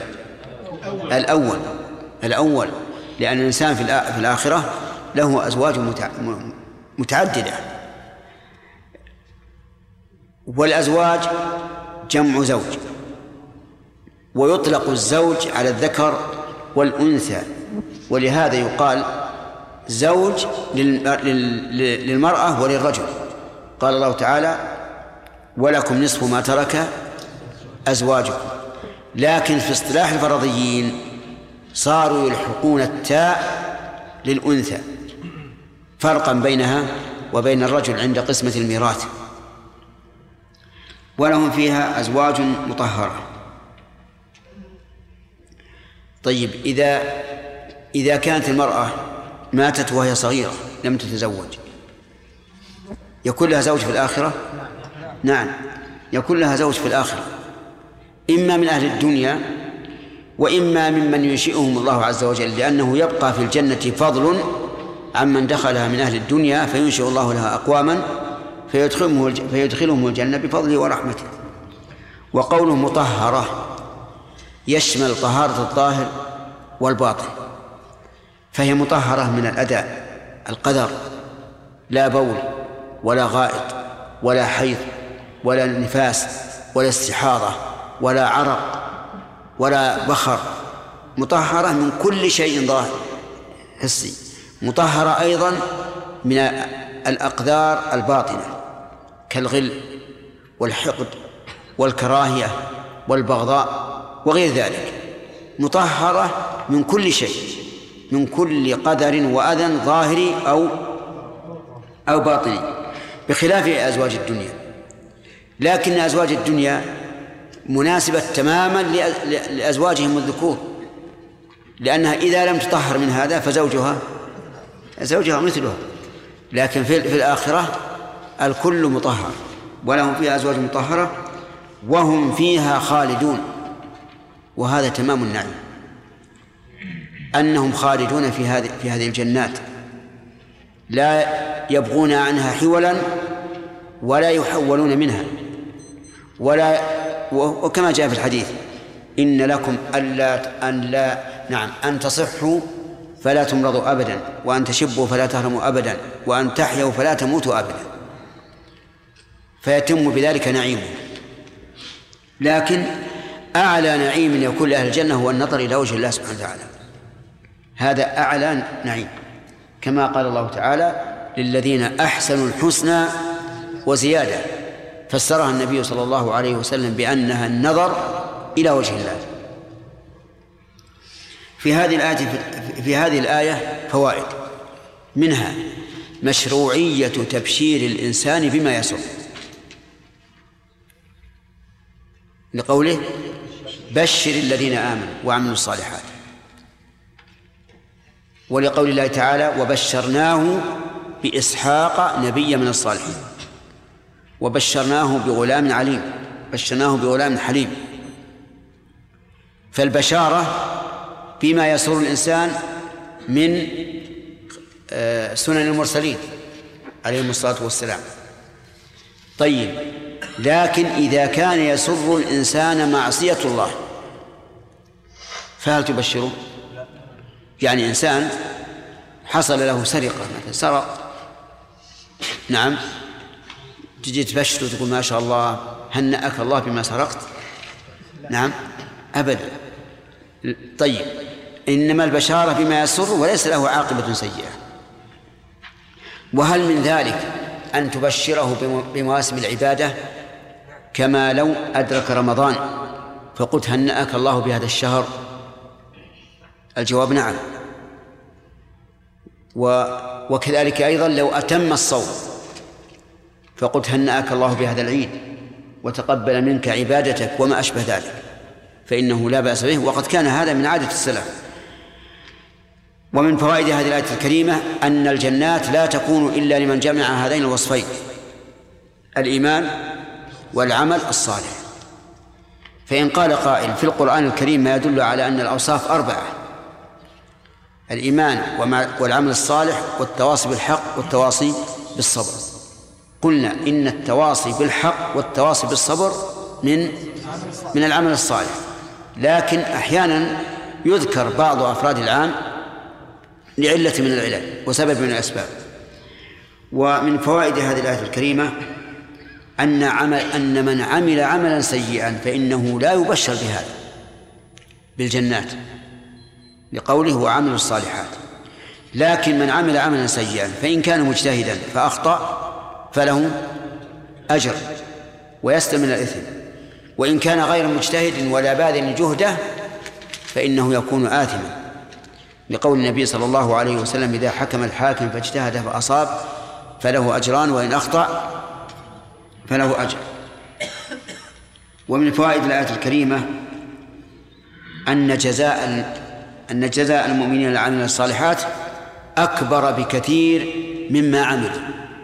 الأول، لأن الإنسان في الآخرة له أزواج متعددة. والأزواج جمع زوج، ويطلق الزوج على الذكر والأنثى ولهذا يقال زوج للمرأة وللرجل. قال الله تعالى ولكم نصف ما ترك أزواجكم. لكن في اصطلاح الفرضيين صاروا يلحقون التاء للأنثى فرقا بينها وبين الرجل عند قسمة الميراث. ولهم فيها أزواج مطهرة. طيب إذا كانت المرأة ماتت وهي صغيرة لم تتزوج يكون لها زوج في الآخرة؟ نعم، يكون لها زوج في الآخرة، إما من أهل الدنيا وإما ممن ينشئهم الله عز وجل، لأنه يبقى في الجنة فضل عمن دخلها من أهل الدنيا، فينشئ الله لها أقواما فيدخلهم الجنة بفضله ورحمته. وقوله مطهرة يشمل طهارة الظاهر والباطن، فهي مطهرة من الأداء القدر، لا بول ولا غائط ولا حيض ولا نفاس ولا استحاضة ولا عرق ولا بخر، مطهرة من كل شيء ظاهر حسي، مطهرة أيضا من الأقدار الباطنة كالغل والحقد والكراهية والبغضاء وغير ذلك، مطهرة من كل شيء، من كل قدر وأذى ظاهري أو باطني، بخلاف أزواج الدنيا. لكن أزواج الدنيا مناسبة تماما لأزواجهم الذكور، لأنها إذا لم تطهر من هذا فزوجها مثلها. لكن في الآخرة الكل مطهر، ولهم فيها أزواج مطهرة وهم فيها خالدون. وهذا تمام النعيم، أنهم خالدون في هذه الجنات، لا يبغون عنها حولا ولا يحولون منها، وكما جاء في الحديث إن لكم أن تصحوا فلا تمرضوا أبدا، وأن تشبوا فلا تهرموا أبدا، وأن تحيوا فلا تموتوا أبدا، فيتم بذلك نعيم. لكن أعلى نعيم يكون لأهل الجنة هو النظر إلى وجه الله سبحانه وتعالى، هذا أعلى نعيم، كما قال الله تعالى للذين أحسنوا الحسنى وزيادة، فسرها النبي صلى الله عليه وسلم بأنها النظر إلى وجه الله. في هذه الآية فوائد، منها مشروعية تبشير الإنسان بما يسر، لقوله بشر الذين آمنوا وعملوا الصالحات، ولقول الله تعالى وبشرناه بإسحاق نبيا من الصالحين، وبشرناه بغلام عليم، بشرناه بغلام حليم. فالبشارة بما يسر الإنسان من سنن المرسلين عليهم الصلاة والسلام. طيب، لكن إذا كان يسر الإنسان معصية الله فهل تبشره؟ يعني إنسان حصل له سرقة مثلا، سرق، نعم، تجي تبشر وتقول ما شاء الله هنأك الله بما سرقت؟ نعم، أبدا. طيب، إنما البشارة بما يسر وليس له عاقبة سيئة. وهل من ذلك أن تبشره بمواسم العبادة كما لو أدرك رمضان فقلت هنأك الله بهذا الشهر؟ الجواب نعم. وكذلك أيضا لو أتم الصوم فقلت هنأك الله بهذا العيد وتقبل منك عبادتك وما أشبه ذلك، فإنه لا بأس به، وقد كان هذا من عادة السلف. ومن فوائد هذه الآية الكريمة أن الجنات لا تكون إلا لمن جمع هذين الوصفين، الإيمان والعمل الصالح. فإن قال قائل في القرآن الكريم ما يدل على أن الأوصاف 4، الإيمان والعمل الصالح والتواصي بالحق والتواصي بالصبر، قلنا إن التواصي بالحق والتواصي بالصبر من العمل الصالح، لكن أحيانا يذكر بعض أفراد العام لعلة من العلل وسبب من الأسباب. ومن فوائد هذه الآية الكريمة أن من عمل عملا سيئا فإنه لا يبشر بهذا بالجنات، لقوله وعملوا الصالحات. لكن من عمل عملا سيئا فإن كان مجتهدا فأخطأ فله أجر ويسلم من الإثم، وإن كان غير مجتهد ولا باذل جهده فإنه يكون آثما، لقول النبي صلى الله عليه وسلم إذا حكم الحاكم فاجتهد فأصاب فله أجران وإن أخطأ فله أجر. ومن فوائد الآية الكريمة أن جزاء المؤمنين العاملين الصالحات أكبر بكثير مما عملوا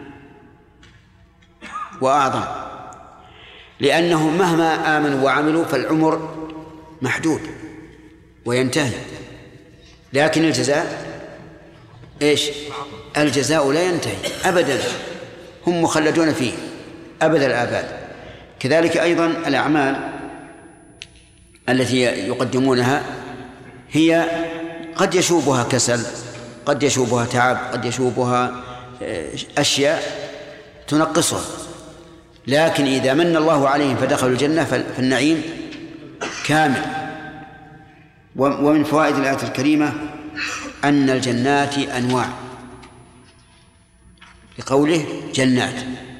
وأعظم، لأنهم مهما آمنوا وعملوا فالعمر محدود وينتهي، لكن الجزاء إيش؟ الجزاء لا ينتهي أبدا، هم مخلدون فيه أبد الآباد. كذلك أيضا الأعمال التي يقدمونها هي قد يشوبها كسل، قد يشوبها تعب، قد يشوبها أشياء تنقصها، لكن إذا من الله عليهم فدخلوا الجنة فالنعيم كامل. ومن فوائد الآية الكريمة أن الجنات أنواع، لقوله جنات،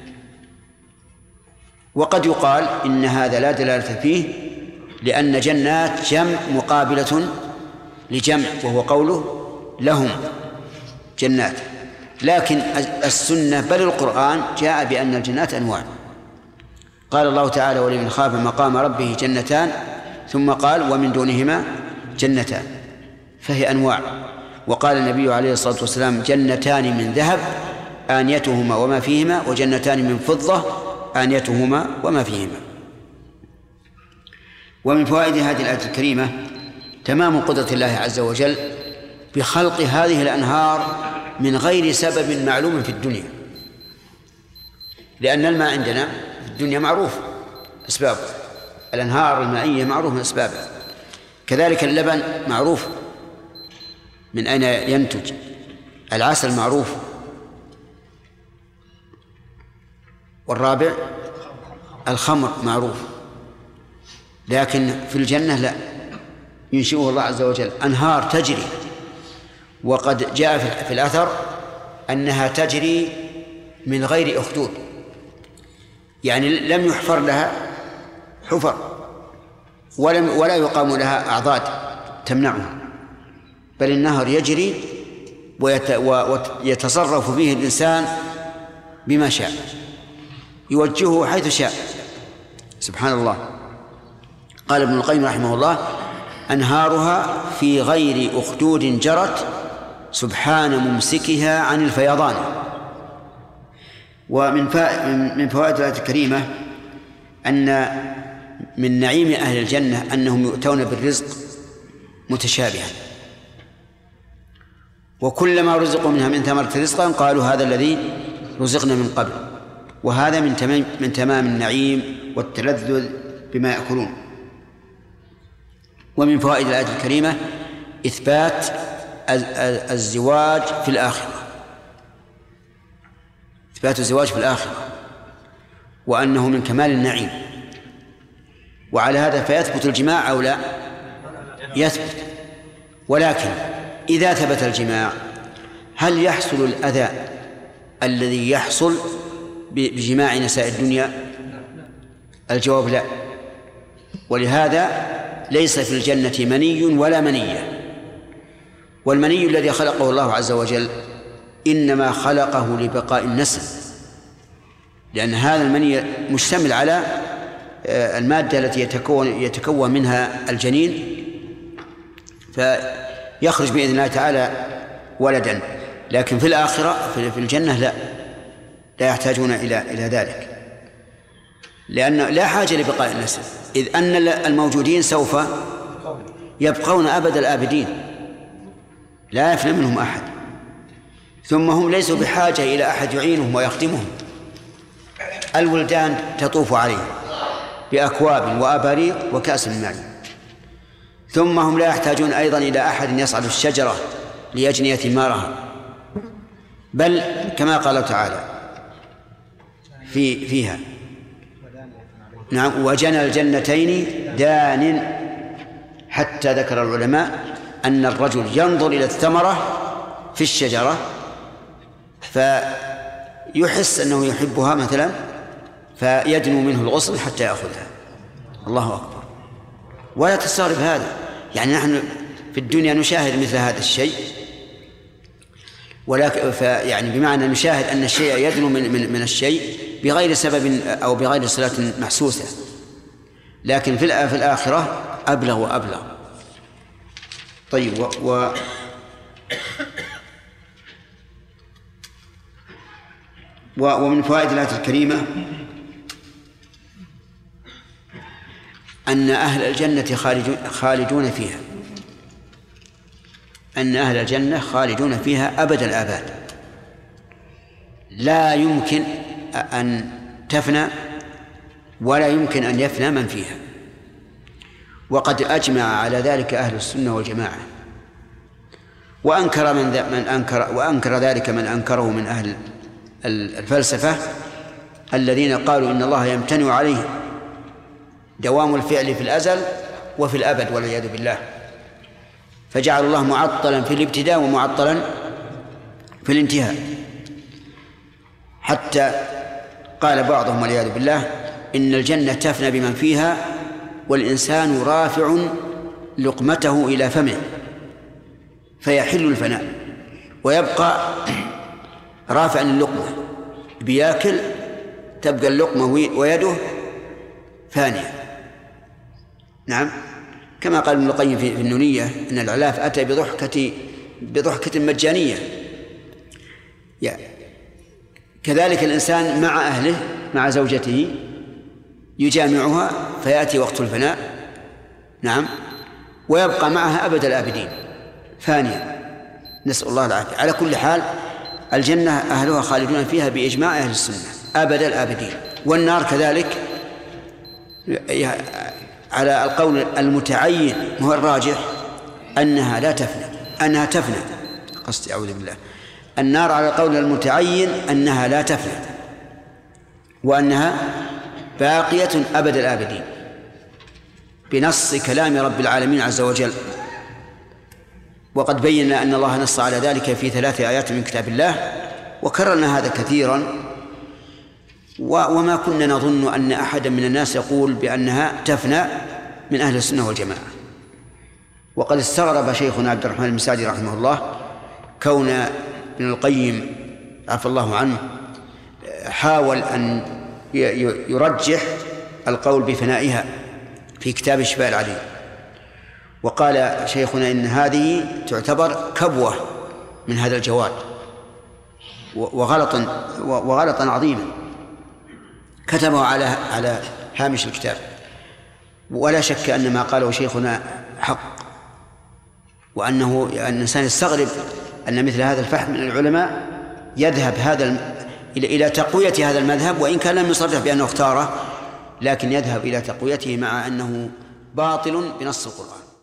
وقد يقال إن هذا لا دلالة فيه لأن جنات جمع مقابلة لجمع، وهو قوله لهم جنات، لكن السنة بل القرآن جاء بأن الجنات أنواع. قال الله تعالى ولمن خاف مقام ربه جنتان، ثم قال ومن دونهما جنتان، فهي أنواع. وقال النبي عليه الصلاة والسلام جنتان من ذهب آنيتهما وما فيهما، وجنتان من فضة آنيتهما وما فيهما. ومن فوائد هذه الآية الكريمة تمام قدرة الله عز وجل بخلق هذه الأنهار من غير سبب معلوم في الدنيا، لأن الماء عندنا في الدنيا معروف أسبابه، الأنهار المائية معروف من أسبابها، كذلك اللبن معروف من أين ينتج، العسل معروف، والرابع الخمر معروف. لكن في الجنة لا، ينشئه الله عز وجل أنهار تجري، وقد جاء في الأثر أنها تجري من غير أخدود، يعني لم يحفر لها حفر ولا يقام لها أعضاد تمنعها، بل النهر يجري ويتصرف فيه الإنسان بما شاء، يوجهه حيث شاء، سبحان الله. قال ابن القيم رحمه الله أنهارها في غير أخدود جرت سبحان ممسكها عن الفيضان. ومن فوائد الآية الكريمة أن من نعيم أهل الجنة أنهم يؤتون بالرزق متشابها، وكلما رزقوا منها من ثمرة رزقا قالوا هذا الذي رزقنا من قبل، وهذا من تمام النعيم والتلذذ بما يأكلون. ومن فوائد الآية الكريمة إثبات الزواج في الآخرة، إثبات الزواج في الآخرة، وأنه من كمال النعيم، وعلى هذا فيثبت الجماع أو لا؟ يثبت. ولكن إذا ثبت الجماع هل يحصل الأذى الذي يحصل بجماع نساء الدنيا؟ الجواب لا. ولهذا ليس في الجنة مني ولا منية، والمني الذي خلقه الله عز وجل إنما خلقه لبقاء النسل، لأن هذا المني مشتمل على المادة التي يتكون منها الجنين، فيخرج بإذن الله تعالى ولدا. لكن في الآخرة في الجنة لا يحتاجون إلى ذلك، لأن لا حاجة لبقاء النسل، إذ أن الموجودين سوف يبقون أبد الآبدين لا يفنى منهم أحد، ثم هم ليسوا بحاجة إلى أحد يعينهم ويخدمهم. الولدان تطوف عليهم بأكواب وأباريق وكأس من معين، ثم هم لا يحتاجون أيضا إلى أحد يصعد الشجرة ليجني ثمارها، بل كما قال تعالى فيها نعم وجنى الجنتين دان، حتى ذكر العلماء أن الرجل ينظر إلى الثمرة في الشجرة فيحس أنه يحبها مثلا فيدنو منه الغصن حتى يأخذها. الله أكبر. ولا تستغرب هذا، يعني نحن في الدنيا نشاهد مثل هذا الشيء، ولكن يعني بمعنى نشاهد أن الشيء يدنو من الشيء بغير سبب أو بغير صلة محسوسة، لكن في الآخرة أبلغ وأبلغ. طيب ومن فوائد الآية الكريمة أن أهل الجنة خالدون فيها، أن أهل الجنة خالدون فيها أبد الآباد، لا يمكن أن تفنى ولا يمكن أن يفنى من فيها. وقد أجمع على ذلك أهل السنة والجماعة، وأنكر ذلك من أنكره من أهل الفلسفة الذين قالوا إن الله يمتنع عليه دوام الفعل في الأزل وفي الأبد والعياذ بالله، فجعل الله معطلا في الابتداء ومعطلا في الانتهاء، حتى قال بعضهم والعياذ بالله إن الجنة تفنى بمن فيها والإنسان رافع لقمته إلى فمه فيحل الفناء، ويبقى رافعا اللقمة بياكل تبقى اللقمة ويده فانية. نعم، كما قال ابن القيم في النونية إن العلاف أتى بضحكة مجانية. كذلك الإنسان مع أهله مع زوجته يجامعها فيأتي وقت الفناء، نعم، ويبقى معها أبد الآبدين فانية، نسأل الله العافية. على كل حال الجنة أهلها خالدون فيها بإجماع أهل السنة أبد الآبدين، والنار كذلك على القول المتعين هو الراجح أنها لا تفنى، أنها تفنى، قصدي أعوذ بالله، النار على القول المتعين أنها لا تفنى وأنها باقية أبد الآبدين بنص كلام رب العالمين عز وجل. وقد بينا أن الله نص على ذلك في 3 آيات من كتاب الله، وكررنا هذا كثيرا، وما كنا نظن أن أحدا من الناس يقول بأنها تفنى من أهل السنة والجماعة. وقد استغرب شيخنا عبد الرحمن المساعدي رحمه الله كون ابن القيم عفى الله عنه حاول أن يرجح القول بفنائها في كتاب شفاء العليل، وقال شيخنا إن هذه تعتبر كبوة من هذا الجواد وغلطا عظيما كتبه على هامش الكتاب. ولا شك أن ما قاله شيخنا حق، وأن الإنسان يستغرب أن مثل هذا الفحم من العلماء يذهب إلى تقوية هذا المذهب، وإن كان لم يصرح بأنه اختاره، لكن يذهب إلى تقويته مع أنه باطل بنص القرآن.